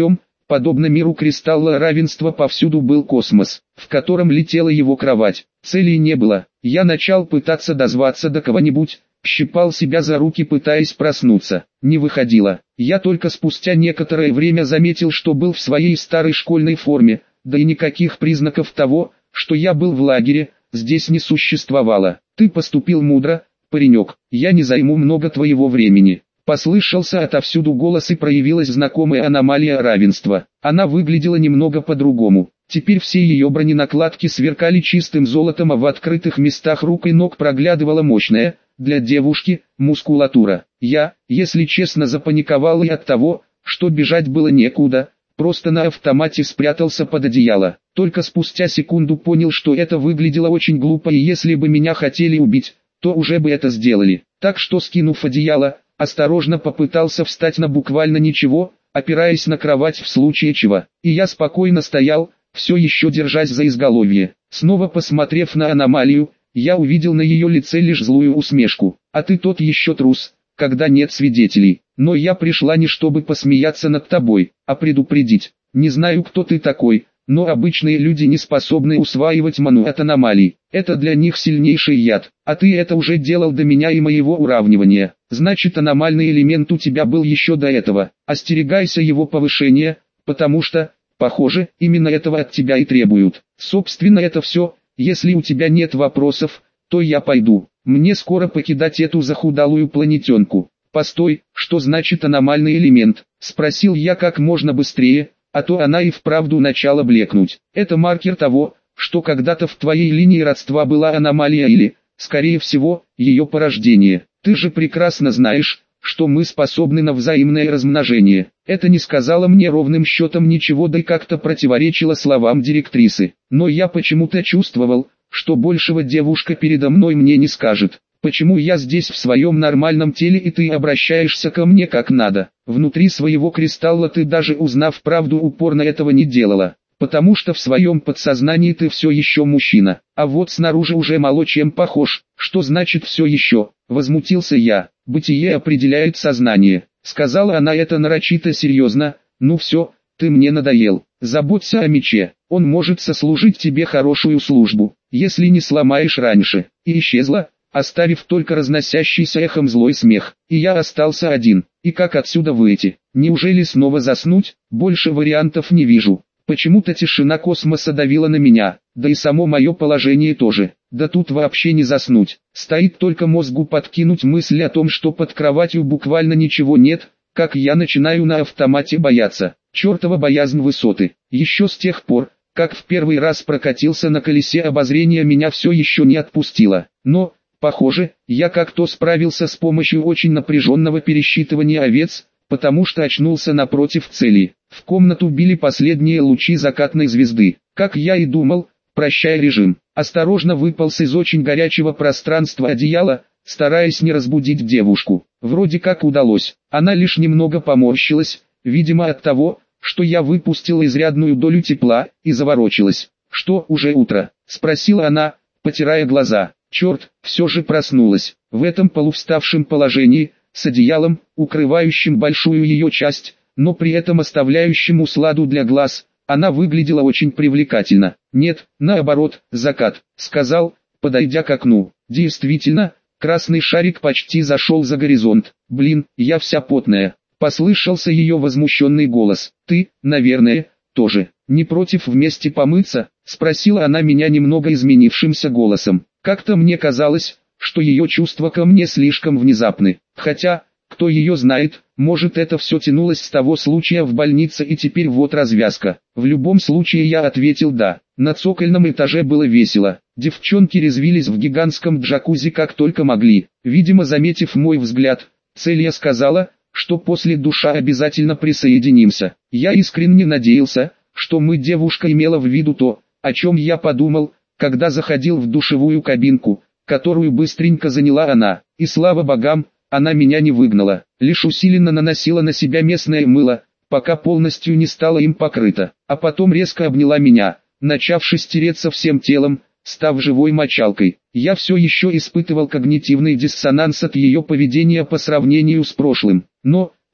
Speaker 1: Подобно миру кристалла равенства повсюду был космос, в котором летела его кровать. Целей не было. Я начал пытаться дозваться до кого-нибудь, щипал себя за руки, пытаясь проснуться. Не выходило. Я только спустя некоторое время заметил, что был в своей старой школьной форме, да и никаких признаков того, что я был в лагере, здесь не существовало. Ты поступил мудро, паренек, я не займу много твоего времени. Послышался отовсюду голос и проявилась знакомая аномалия равенства. Она выглядела немного по-другому. Теперь все ее броненакладки сверкали чистым золотом, а в открытых местах рук и ног проглядывала мощная, для девушки, мускулатура. Я, если честно, запаниковал и от того, что бежать было некуда, просто на автомате спрятался под одеяло. Только спустя секунду понял, что это выглядело очень глупо, и если бы меня хотели убить, то уже бы это сделали. Так что, скинув одеяло, осторожно попытался встать на буквально ничего, опираясь на кровать в случае чего. И я спокойно стоял, все еще держась за изголовье. Снова посмотрев на аномалию, я увидел на ее лице лишь злую усмешку. А ты тот еще трус, когда нет свидетелей. Но я пришла не чтобы посмеяться над тобой, а предупредить. Не знаю, кто ты такой, но обычные люди не способны усваивать ману от аномалий. Это для них сильнейший яд, а ты это уже делал до меня и моего уравнивания. Значит, аномальный элемент у тебя был еще до этого. Остерегайся его повышения, потому что, похоже, именно этого от тебя и требуют. Собственно, это все. Если у тебя нет вопросов, то я пойду. Мне скоро покидать эту захудалую планетенку. Постой, что значит аномальный элемент? Спросил я как можно быстрее, а то она и вправду начала блекнуть. Это маркер того, что когда-то в твоей линии родства была аномалия или, скорее всего, ее порождение. Ты же прекрасно знаешь, что мы способны на взаимное размножение. Это не сказала мне ровным счетом ничего, да и как-то противоречило словам директрисы. Но я почему-то чувствовал, что большего девушка передо мной мне не скажет. Почему я здесь в своем нормальном теле и ты обращаешься ко мне как надо? Внутри своего кристалла ты, даже узнав правду, упорно этого не делала. Потому что в своем подсознании ты все еще мужчина, а вот снаружи уже мало чем похож. Что значит все еще? Возмутился я. Бытие определяет сознание. Сказала она это нарочито серьезно. Ну все, ты мне надоел. Заботься о мече. Он может сослужить тебе хорошую службу, если не сломаешь раньше. И исчезла, оставив только разносящийся эхом злой смех. И я остался один. И как отсюда выйти? Неужели снова заснуть? Больше вариантов не вижу. Почему-то тишина космоса давила на меня, да и само мое положение тоже. Да тут вообще не заснуть. Стоит только мозгу подкинуть мысль о том, что под кроватью буквально ничего нет, как я начинаю на автомате бояться. Чертова боязнь высоты. Еще с тех пор, как в первый раз прокатился на колесе обозрения, меня все еще не отпустило. Но, похоже, я как-то справился с помощью очень напряженного пересчитывания овец, потому что очнулся напротив цели. В комнату били последние лучи закатной звезды. Как я и думал, прощай режим. Осторожно выполз из очень горячего пространства одеяла, стараясь не разбудить девушку. Вроде как удалось. Она лишь немного поморщилась, видимо от того, что я выпустил изрядную долю тепла, и заворочилась. «Что, уже утро?» — спросила она, потирая глаза. Черт, все же проснулась. В этом полувставшем положении, с одеялом, укрывающим большую ее часть, но при этом оставляющим усладу для глаз, она выглядела очень привлекательно. «Нет, наоборот, закат», — сказал, подойдя к окну. Действительно, красный шарик почти зашел за горизонт. «Блин, я вся потная», — послышался ее возмущенный голос. «Ты, наверное, тоже. Не против вместе помыться?» — спросила она меня немного изменившимся голосом. Как-то мне казалось, что ее чувства ко мне слишком внезапны. Хотя, кто ее знает, может это все тянулось с того случая в больнице, и теперь вот развязка. В любом случае я ответил «да». На цокольном этаже было весело. Девчонки резвились в гигантском джакузи как только могли. Видимо, заметив мой взгляд, Целья сказала, что после душа обязательно присоединимся. Я искренне надеялся, что мы девушка имела в виду то, о чем я подумал, когда заходил в душевую кабинку, которую быстренько заняла она. И слава богам, она меня не выгнала, лишь усиленно наносила на себя местное мыло, пока полностью не стала им покрыта, а потом резко обняла меня, начавшись тереться всем телом, став живой мочалкой. Я все еще испытывал когнитивный диссонанс от ее поведения по сравнению с прошлым, но,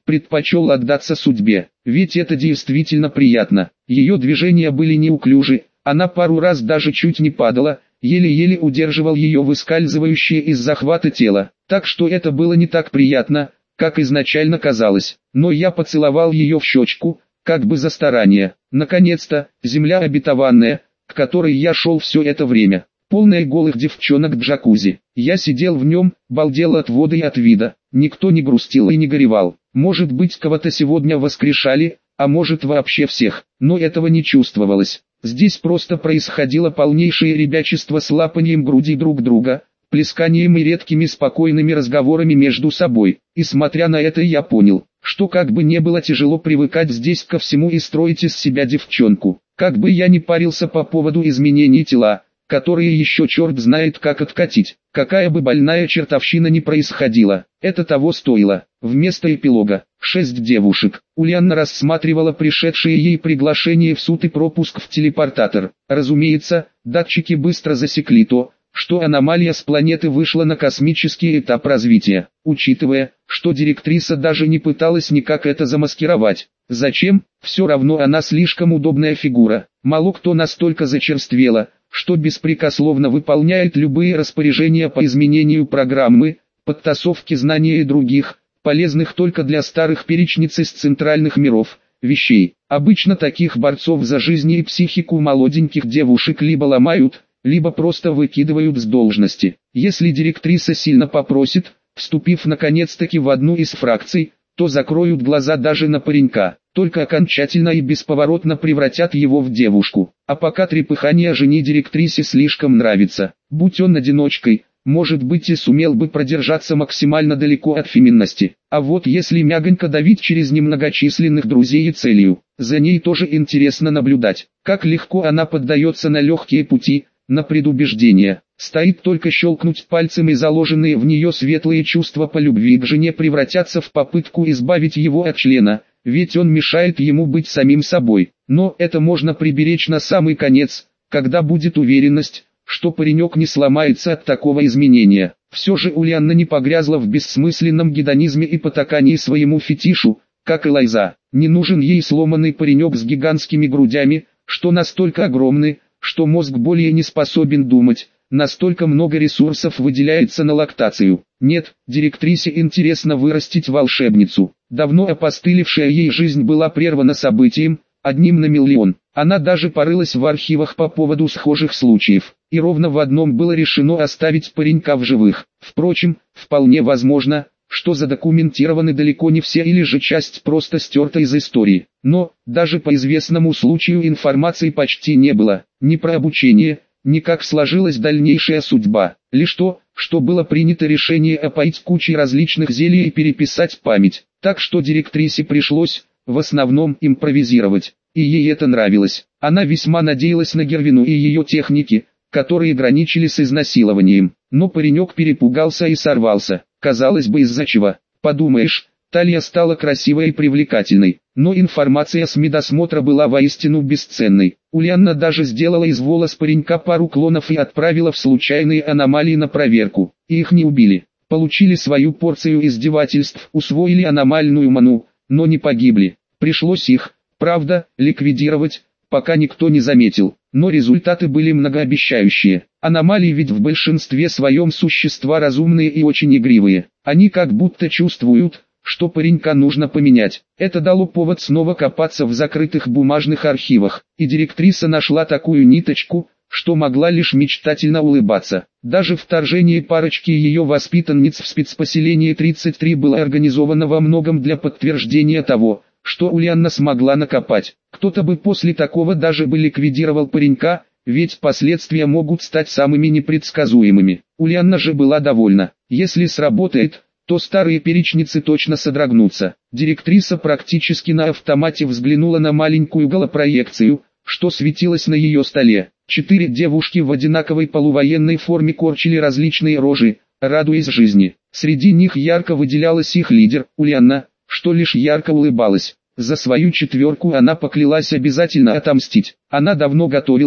Speaker 1: предпочел отдаться судьбе, ведь это действительно приятно. Ее движения были неуклюжи, она пару раз даже чуть не падала, еле-еле удерживал ее выскальзывающее из захвата тело, так что это было не так приятно, как изначально казалось. Но я поцеловал ее в щечку, как бы за старание. Наконец-то, земля обетованная, к которой я шел все это время, полная голых девчонок джакузи. Я сидел в нем, балдел от воды и от вида, никто не грустил и не горевал. Может быть, кого-то сегодня воскрешали, а может вообще всех, но этого не чувствовалось. Здесь просто происходило полнейшее ребячество с лапанием груди друг друга, плесканием и редкими спокойными разговорами между собой. И смотря на это, я понял, что как бы не было тяжело привыкать здесь ко всему и строить из себя девчонку, как бы я не парился по поводу изменений тела, которые еще черт знает как откатить, какая бы больная чертовщина ни происходила, это того стоило. Вместо эпилога, шесть девушек, Ульяна рассматривала пришедшие ей приглашение в суд и пропуск в телепортатор. Разумеется, датчики быстро засекли то, что аномалия с планеты вышла на космический этап развития, учитывая, что директриса даже не пыталась никак это замаскировать. Зачем? Все равно она слишком удобная фигура. Мало кто настолько зачерствела, что беспрекословно выполняет любые распоряжения по изменению программы, подтасовке знаний и других, полезных только для старых перечниц из центральных миров, вещей. Обычно таких борцов за жизнь и психику молоденьких девушек либо ломают, либо просто выкидывают с должности. Если директриса сильно попросит, вступив наконец-таки в одну из фракций, то закроют глаза даже на паренька, только окончательно и бесповоротно превратят его в девушку. А пока трепыхание жени директрисе слишком нравится, будь он одиночкой, может быть и сумел бы продержаться максимально далеко от феминности. А вот если мягонько давить через немногочисленных друзей и целью, за ней тоже интересно наблюдать, как легко она поддается на легкие пути, на предубеждение. Стоит только щелкнуть пальцем, и заложенные в нее светлые чувства по любви к жене превратятся в попытку избавить его от члена, ведь он мешает ему быть самим собой. Но это можно приберечь на самый конец, когда будет уверенность, что паренек не сломается от такого изменения. Все же Ульяна не погрязла в бессмысленном гедонизме и потакании своему фетишу, как и Лайза. Не нужен ей сломанный паренек с гигантскими грудями, что настолько огромны, что мозг более не способен думать, настолько много ресурсов выделяется на лактацию. Нет, директрисе интересно вырастить волшебницу. Давно опостылевшая ей жизнь была прервана событием, одним на миллион. Она даже порылась в архивах по поводу схожих случаев, и ровно в одном было решено оставить паренька в живых. Впрочем, вполне возможно, что задокументированы далеко не все или же часть просто стерта из истории. Но, даже по известному случаю информации почти не было, ни про обучение, ни как сложилась дальнейшая судьба, лишь то, что было принято решение опоить кучей различных зелий и переписать память, так что директрисе пришлось, в основном, импровизировать, и ей это нравилось. Она весьма надеялась на Гервину и ее техники, которые граничили с изнасилованием, но паренек перепугался и сорвался, казалось бы из-за чего. Подумаешь, талия стала красивой и привлекательной, но информация с медосмотра была воистину бесценной. Ульяна даже сделала из волос паренька пару клонов и отправила в случайные аномалии на проверку, и их не убили. Получили свою порцию издевательств, усвоили аномальную ману, но не погибли. Пришлось их, правда, ликвидировать, пока никто не заметил, но результаты были многообещающие. Аномалии ведь в большинстве своем существа разумные и очень игривые. Они как будто чувствуют, что паренька нужно поменять. Это дало повод снова копаться в закрытых бумажных архивах, и директриса нашла такую ниточку, что могла лишь мечтательно улыбаться. Даже вторжение парочки ее воспитанниц в спецпоселение тридцать три было организовано во многом для подтверждения того, что Ульяна смогла накопать. Кто-то бы после такого даже бы ликвидировал паренька, ведь последствия могут стать самыми непредсказуемыми. Ульяна же была довольна. Если сработает, то старые перечницы точно содрогнутся. Директриса практически на автомате взглянула на маленькую голопроекцию, что светилось на ее столе. Четыре девушки в одинаковой полувоенной форме корчили различные рожи, радуясь жизни. Среди них ярко выделялась их лидер, Ульяна, что лишь ярко улыбалась. За свою четверку она поклялась обязательно отомстить. Она давно готовилась,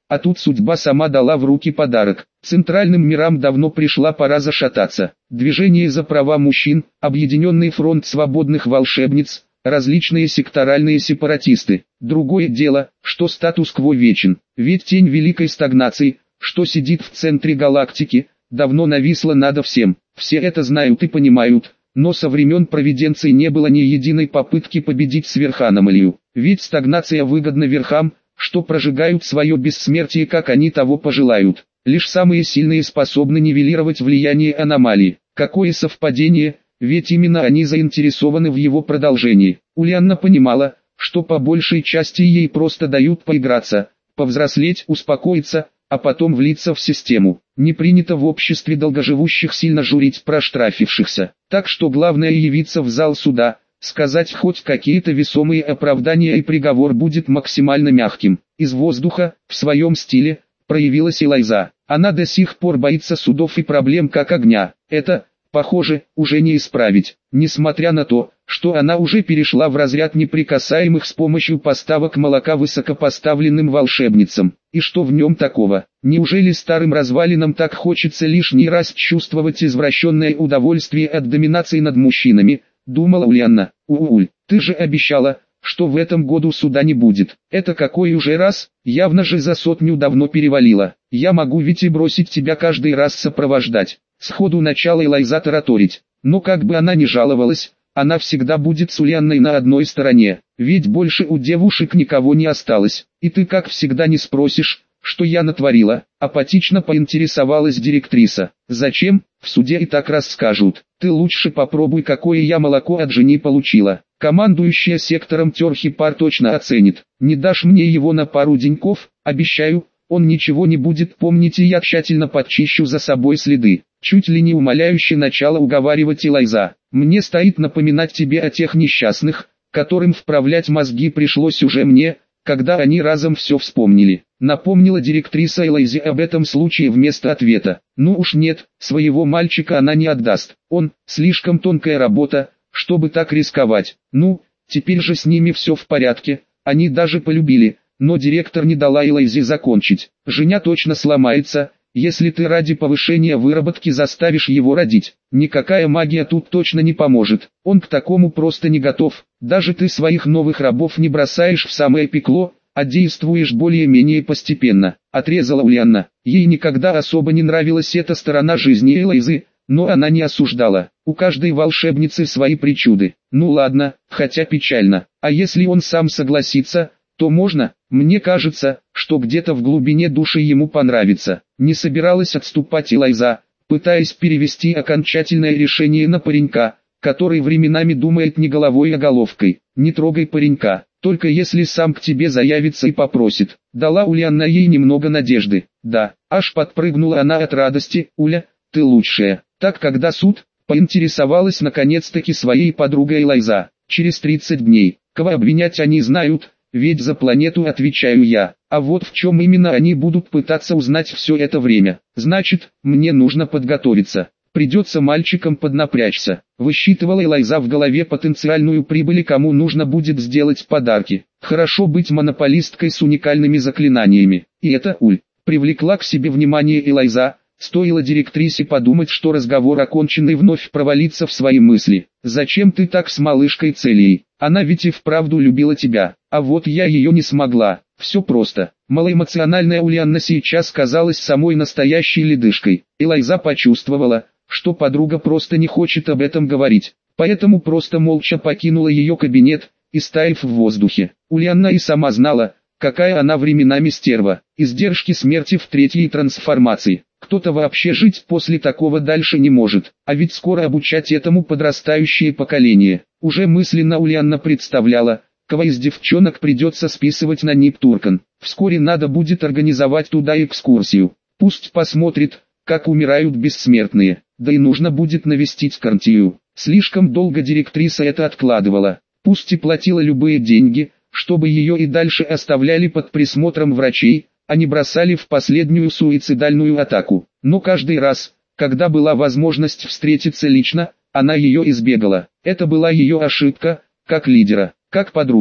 Speaker 1: А тут судьба сама дала в руки подарок. Центральным мирам давно пришла пора зашататься. Движение за права мужчин, Объединенный фронт свободных волшебниц, различные секторальные сепаратисты. Другое дело, что статус-кво вечен. Ведь тень великой стагнации, что сидит в центре галактики, давно нависла над всем. Все это знают и понимают, но со времен провиденции не было ни единой попытки победить сверханомалию. Ведь стагнация выгодна верхам, что прожигают свое бессмертие, как они того пожелают. Лишь самые сильные способны нивелировать влияние аномалии. Какое совпадение, ведь именно они заинтересованы в его продолжении. Ульяна понимала, что по большей части ей просто дают поиграться, повзрослеть, успокоиться, а потом влиться в систему. Не принято в обществе долгоживущих сильно журить проштрафившихся. Так что главное явиться в зал суда, сказать хоть какие-то весомые оправдания, и приговор будет максимально мягким. Из воздуха, в своем стиле, проявилась Элайза. Она до сих пор боится судов и проблем как огня. Это, похоже, уже не исправить. Несмотря на то, что она уже перешла в разряд неприкасаемых с помощью поставок молока высокопоставленным волшебницам. И что в нем такого? Неужели старым развалинам так хочется лишний раз чувствовать извращенное удовольствие от доминации над мужчинами? Думала Ульяна. Ууль, ты же обещала, что в этом году суда не будет. Это какой уже раз? Явно же за сотню давно перевалило. Я могу ведь и бросить тебя каждый раз сопровождать. Сходу начала Элайза тараторить. Но как бы она ни жаловалась, она всегда будет с Ульяной на одной стороне. Ведь больше у девушек никого не осталось. И ты как всегда не спросишь, что я натворила. Апатично поинтересовалась директриса. Зачем? В суде и так расскажут. Ты лучше попробуй, какое я молоко от жени получила. Командующая сектором Терхипар точно оценит. Не дашь мне его на пару деньков? Обещаю, он ничего не будет помнить, и я тщательно подчищу за собой следы. Чуть ли не умоляюще начала уговаривать Элайза. Мне стоит напоминать тебе о тех несчастных, которым вправлять мозги пришлось уже мне, когда они разом все вспомнили. Напомнила директриса Элайзе об этом случае вместо ответа. Ну уж нет, своего мальчика она не отдаст. Он, слишком тонкая работа, чтобы так рисковать. Ну, теперь же с ними все в порядке, они даже полюбили, но директор не дала Элайзе закончить. Женя точно сломается, если ты ради повышения выработки заставишь его родить. Никакая магия тут точно не поможет, он к такому просто не готов. Даже ты своих новых рабов не бросаешь в самое пекло, а действуешь более-менее постепенно. Отрезала Ульяна. Ей никогда особо не нравилась эта сторона жизни Элайзы, но она не осуждала. У каждой волшебницы свои причуды. Ну ладно, хотя печально. А если он сам согласится, то можно. Мне кажется, что где-то в глубине души ему понравится. Не собиралась отступать Элайза, пытаясь перевести окончательное решение на паренька, который временами думает не головой, а головкой. Не трогай паренька, только если сам к тебе заявится и попросит. Дала Ульяна ей немного надежды. Да, аж подпрыгнула она от радости. Уля, ты лучшая. Так когда суд? Поинтересовалась наконец-таки своей подругой Элайза. Через тридцать дней. Кого обвинять они знают, ведь за планету отвечаю я. А вот в чем именно они будут пытаться узнать все это время. Значит, мне нужно подготовиться. Придется мальчикам поднапрячься. Высчитывала Элайза в голове потенциальную прибыль, и кому нужно будет сделать подарки. Хорошо быть монополисткой с уникальными заклинаниями. И это, Уль, привлекла к себе внимание Элайза. Стоило директрисе подумать, что разговор окончен, и вновь провалиться в свои мысли. «Зачем ты так с малышкой Целией? Она ведь и вправду любила тебя, а вот я ее не смогла». Все просто. Малоэмоциональная Ульяна сейчас казалась самой настоящей ледышкой. Элайза почувствовала, что подруга просто не хочет об этом говорить, поэтому просто молча покинула ее кабинет, истаяв в воздухе. Ульяна и сама знала, какая она временами стерва. Издержки смерти в третьей трансформации. Кто-то вообще жить после такого дальше не может, а ведь скоро обучать этому подрастающее поколение. Уже мысленно Ульяна представляла, кого из девчонок придется списывать на Ниптуркан. Вскоре надо будет организовать туда экскурсию. Пусть посмотрит, как умирают бессмертные. Да и нужно будет навестить Картию. Слишком долго директриса это откладывала. Пусть и платила любые деньги, чтобы ее и дальше оставляли под присмотром врачей, а не бросали в последнюю суицидальную атаку. Но каждый раз, когда была возможность встретиться лично, она ее избегала. Это была ее ошибка, как лидера, как подруги.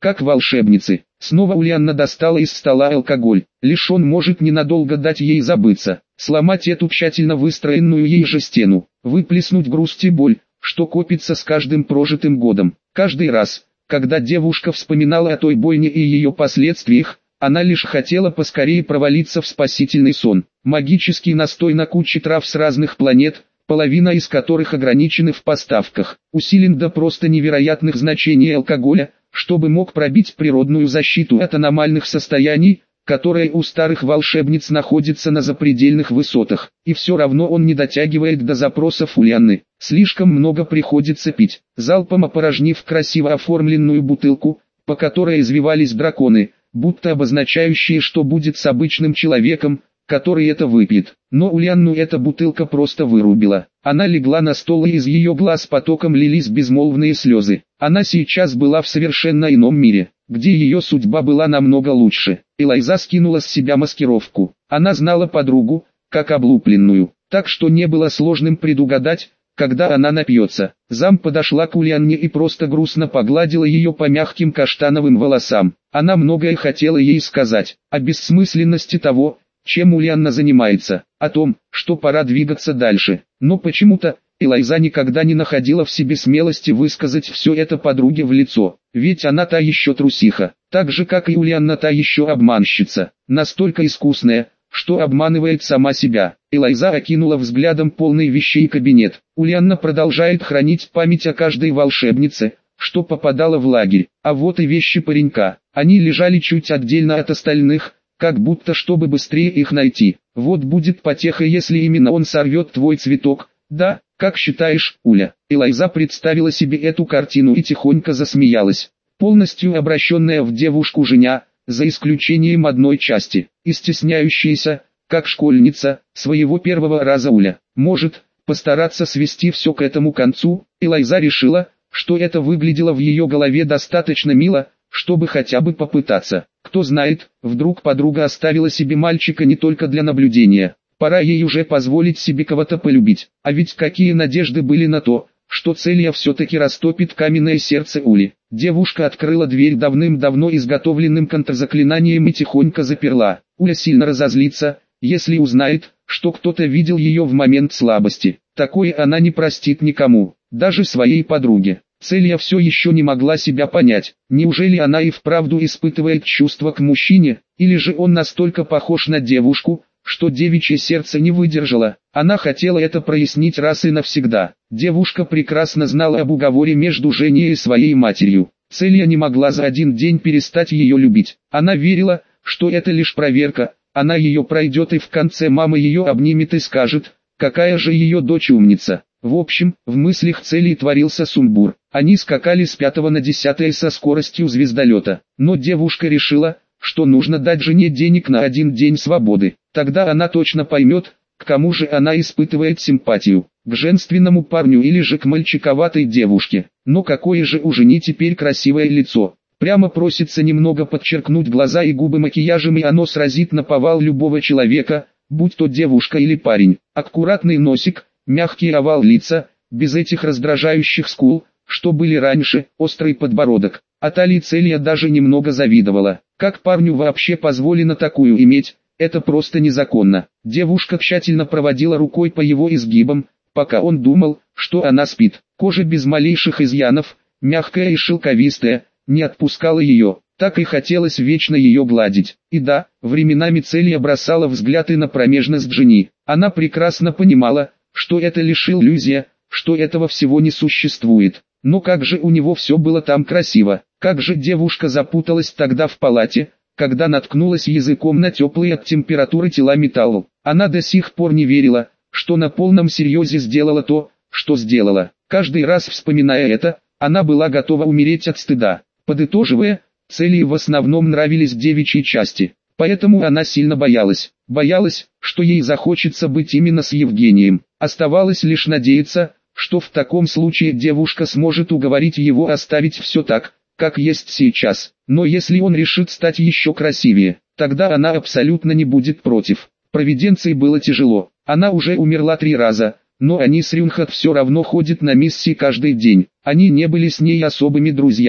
Speaker 1: как волшебницы. Снова Ульяна достала из стола алкоголь, лишь он может ненадолго дать ей забыться, сломать эту тщательно выстроенную ей же стену, выплеснуть грусть и боль, что копится с каждым прожитым годом. Каждый раз, когда девушка вспоминала о той бойне и ее последствиях, она лишь хотела поскорее провалиться в спасительный сон. Магический настой на куче трав с разных планет, половина из которых ограничены в поставках, усилен до просто невероятных значений алкоголя, чтобы мог пробить природную защиту от аномальных состояний, которые у старых волшебниц находятся на запредельных высотах, и все равно он не дотягивает до запросов Ульяны. Слишком много приходится пить. Залпом опорожнив красиво оформленную бутылку, по которой извивались драконы, будто обозначающие, что будет с обычным человеком, который это выпьет. Но Ульяну эта бутылка просто вырубила. Она легла на стол, и из ее глаз потоком лились безмолвные слезы. Она сейчас была в совершенно ином мире, где ее судьба была намного лучше. Элайза скинула с себя маскировку. Она знала подругу, как облупленную, так что не было сложным предугадать, когда она напьется. Зам подошла к Ульяне и просто грустно погладила ее по мягким каштановым волосам. Она многое хотела ей сказать, о бессмысленности того, чем Ульяна занимается, о том, что пора двигаться дальше. Но почему-то, Элайза никогда не находила в себе смелости высказать все это подруге в лицо, ведь она та еще трусиха, так же как и Ульяна та еще обманщица, настолько искусная, что обманывает сама себя. Элайза окинула взглядом полный вещей кабинет. Ульяна продолжает хранить память о каждой волшебнице, что попадала в лагерь, а вот и вещи паренька. Они лежали чуть отдельно от остальных, как будто чтобы быстрее их найти. Вот будет потеха, если именно он сорвет твой цветок. Да, как считаешь, Уля? Элайза представила себе эту картину и тихонько засмеялась. Полностью обращенная в девушку Женя, за исключением одной части, и стесняющаяся, как школьница, своего первого раза Уля. Может, постараться свести все к этому концу? Элайза решила, что это выглядело в ее голове достаточно мило, чтобы хотя бы попытаться. Кто знает, вдруг подруга оставила себе мальчика не только для наблюдения. Пора ей уже позволить себе кого-то полюбить. А ведь какие надежды были на то, что Целья все-таки растопит каменное сердце Ули. Девушка открыла дверь давным-давно изготовленным контрзаклинанием и тихонько заперла. Уля сильно разозлится, если узнает, что кто-то видел ее в момент слабости. Такое она не простит никому, даже своей подруге. Целья все еще не могла себя понять, неужели она и вправду испытывает чувства к мужчине, или же он настолько похож на девушку, что девичье сердце не выдержало. Она хотела это прояснить раз и навсегда. Девушка прекрасно знала об уговоре между Женей и своей матерью. Целья не могла за один день перестать ее любить. Она верила, что это лишь проверка, она ее пройдет и в конце мама ее обнимет и скажет, какая же ее дочь умница. В общем, в мыслях Цельи творился сумбур. Они скакали с пятого на десятое со скоростью звездолета. Но девушка решила, что нужно дать жене денег на один день свободы. Тогда она точно поймет, к кому же она испытывает симпатию. К женственному парню или же к мальчиковатой девушке. Но какое же у жени теперь красивое лицо. Прямо просится немного подчеркнуть глаза и губы макияжем, и оно сразит наповал любого человека, будь то девушка или парень. Аккуратный носик, мягкий овал лица, без этих раздражающих скул, что были раньше, острый подбородок. А талии Целья даже немного завидовала. Как парню вообще позволено такую иметь? Это просто незаконно. Девушка тщательно проводила рукой по его изгибам, пока он думал, что она спит. Кожа без малейших изъянов, мягкая и шелковистая, не отпускала ее. Так и хотелось вечно ее гладить. И да, временами Целья бросала взгляд и на промежность жени. Она прекрасно понимала, что это лишь иллюзия, что этого всего не существует. Но как же у него все было там красиво. Как же девушка запуталась тогда в палате, когда наткнулась языком на теплый от температуры тела металл. Она до сих пор не верила, что на полном серьезе сделала то, что сделала. Каждый раз вспоминая это, она была готова умереть от стыда. Подытоживая, Целье в основном нравились девичьи части, поэтому она сильно боялась. Боялась, что ей захочется быть именно с Евгением. Оставалось лишь надеяться, что в таком случае девушка сможет уговорить его оставить все так, как есть сейчас. Но если он решит стать еще красивее, тогда она абсолютно не будет против. Провиденции было тяжело. Она уже умерла три раза, но они с Рюнхат все равно ходят на миссии каждый день. Они не были с ней особыми друзьями.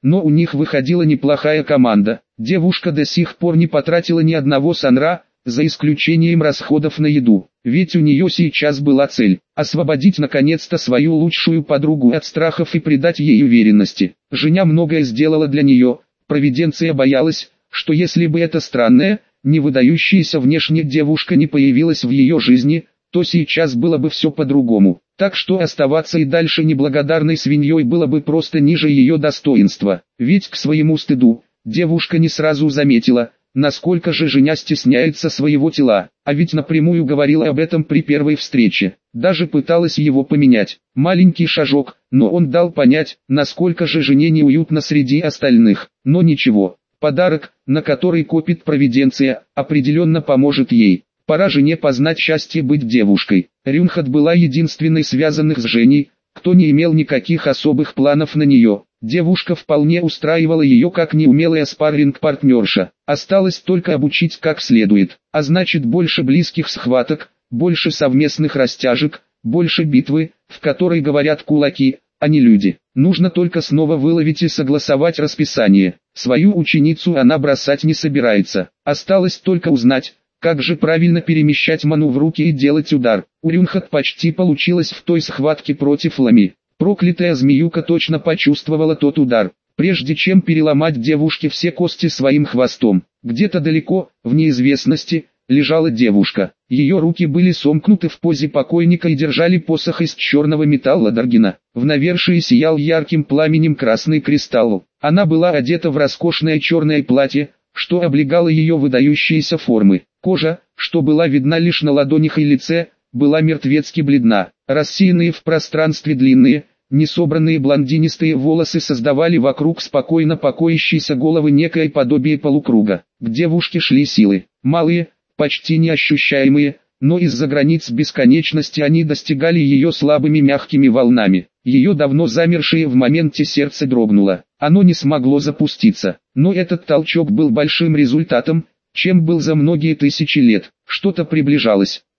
Speaker 1: но у них выходила неплохая команда. Девушка до сих пор не потратила ни одного санра, за исключением расходов на еду. Ведь у нее сейчас была цель – освободить наконец-то свою лучшую подругу от страхов и придать ей уверенности. Женя многое сделала для нее, провиденция боялась, что если бы эта странная, не выдающаяся внешне девушка не появилась в ее жизни, то сейчас было бы все по-другому. Так что оставаться и дальше неблагодарной свиньей было бы просто ниже ее достоинства. Ведь к своему стыду, девушка не сразу заметила, насколько же Женя стесняется своего тела, а ведь напрямую говорила об этом при первой встрече, даже пыталась его поменять. Маленький шажок, но он дал понять, насколько же Жене неуютно среди остальных. Но ничего, подарок, на который копит провиденция, определенно поможет ей. Пора Жене познать счастье быть девушкой. Рюнхат была единственной связанных с Женей, кто не имел никаких особых планов на нее. Девушка вполне устраивала ее как неумелая спарринг-партнерша. Осталось только обучить как следует. А значит, больше близких схваток, больше совместных растяжек, больше битвы, в которой говорят кулаки, а не люди. Нужно только снова выловить и согласовать расписание. Свою ученицу она бросать не собирается. Осталось только узнать, как же правильно перемещать ману в руки и делать удар. У Рюнхат почти получилось в той схватке против Лами. Проклятая змеюка точно почувствовала тот удар, прежде чем переломать девушке все кости своим хвостом. Где-то далеко, в неизвестности, лежала девушка. Ее руки были сомкнуты в позе покойника и держали посох из черного металла Даргина. В навершии сиял ярким пламенем красный кристалл. Она была одета в роскошное черное платье, что облегало ее выдающиеся формы. Кожа, что была видна лишь на ладонях и лице, была мертвецки бледна. Рассеянные в пространстве длинные, несобранные блондинистые волосы создавали вокруг спокойно покоящейся головы некое подобие полукруга. К девушке шли силы, малые, почти неощущаемые, но из-за границ бесконечности они достигали ее слабыми мягкими волнами. Ее давно замершее в моменте сердце дрогнуло. Оно не смогло запуститься, но этот толчок был большим результатом, чем был за многие тысячи лет. Что-то приближалось.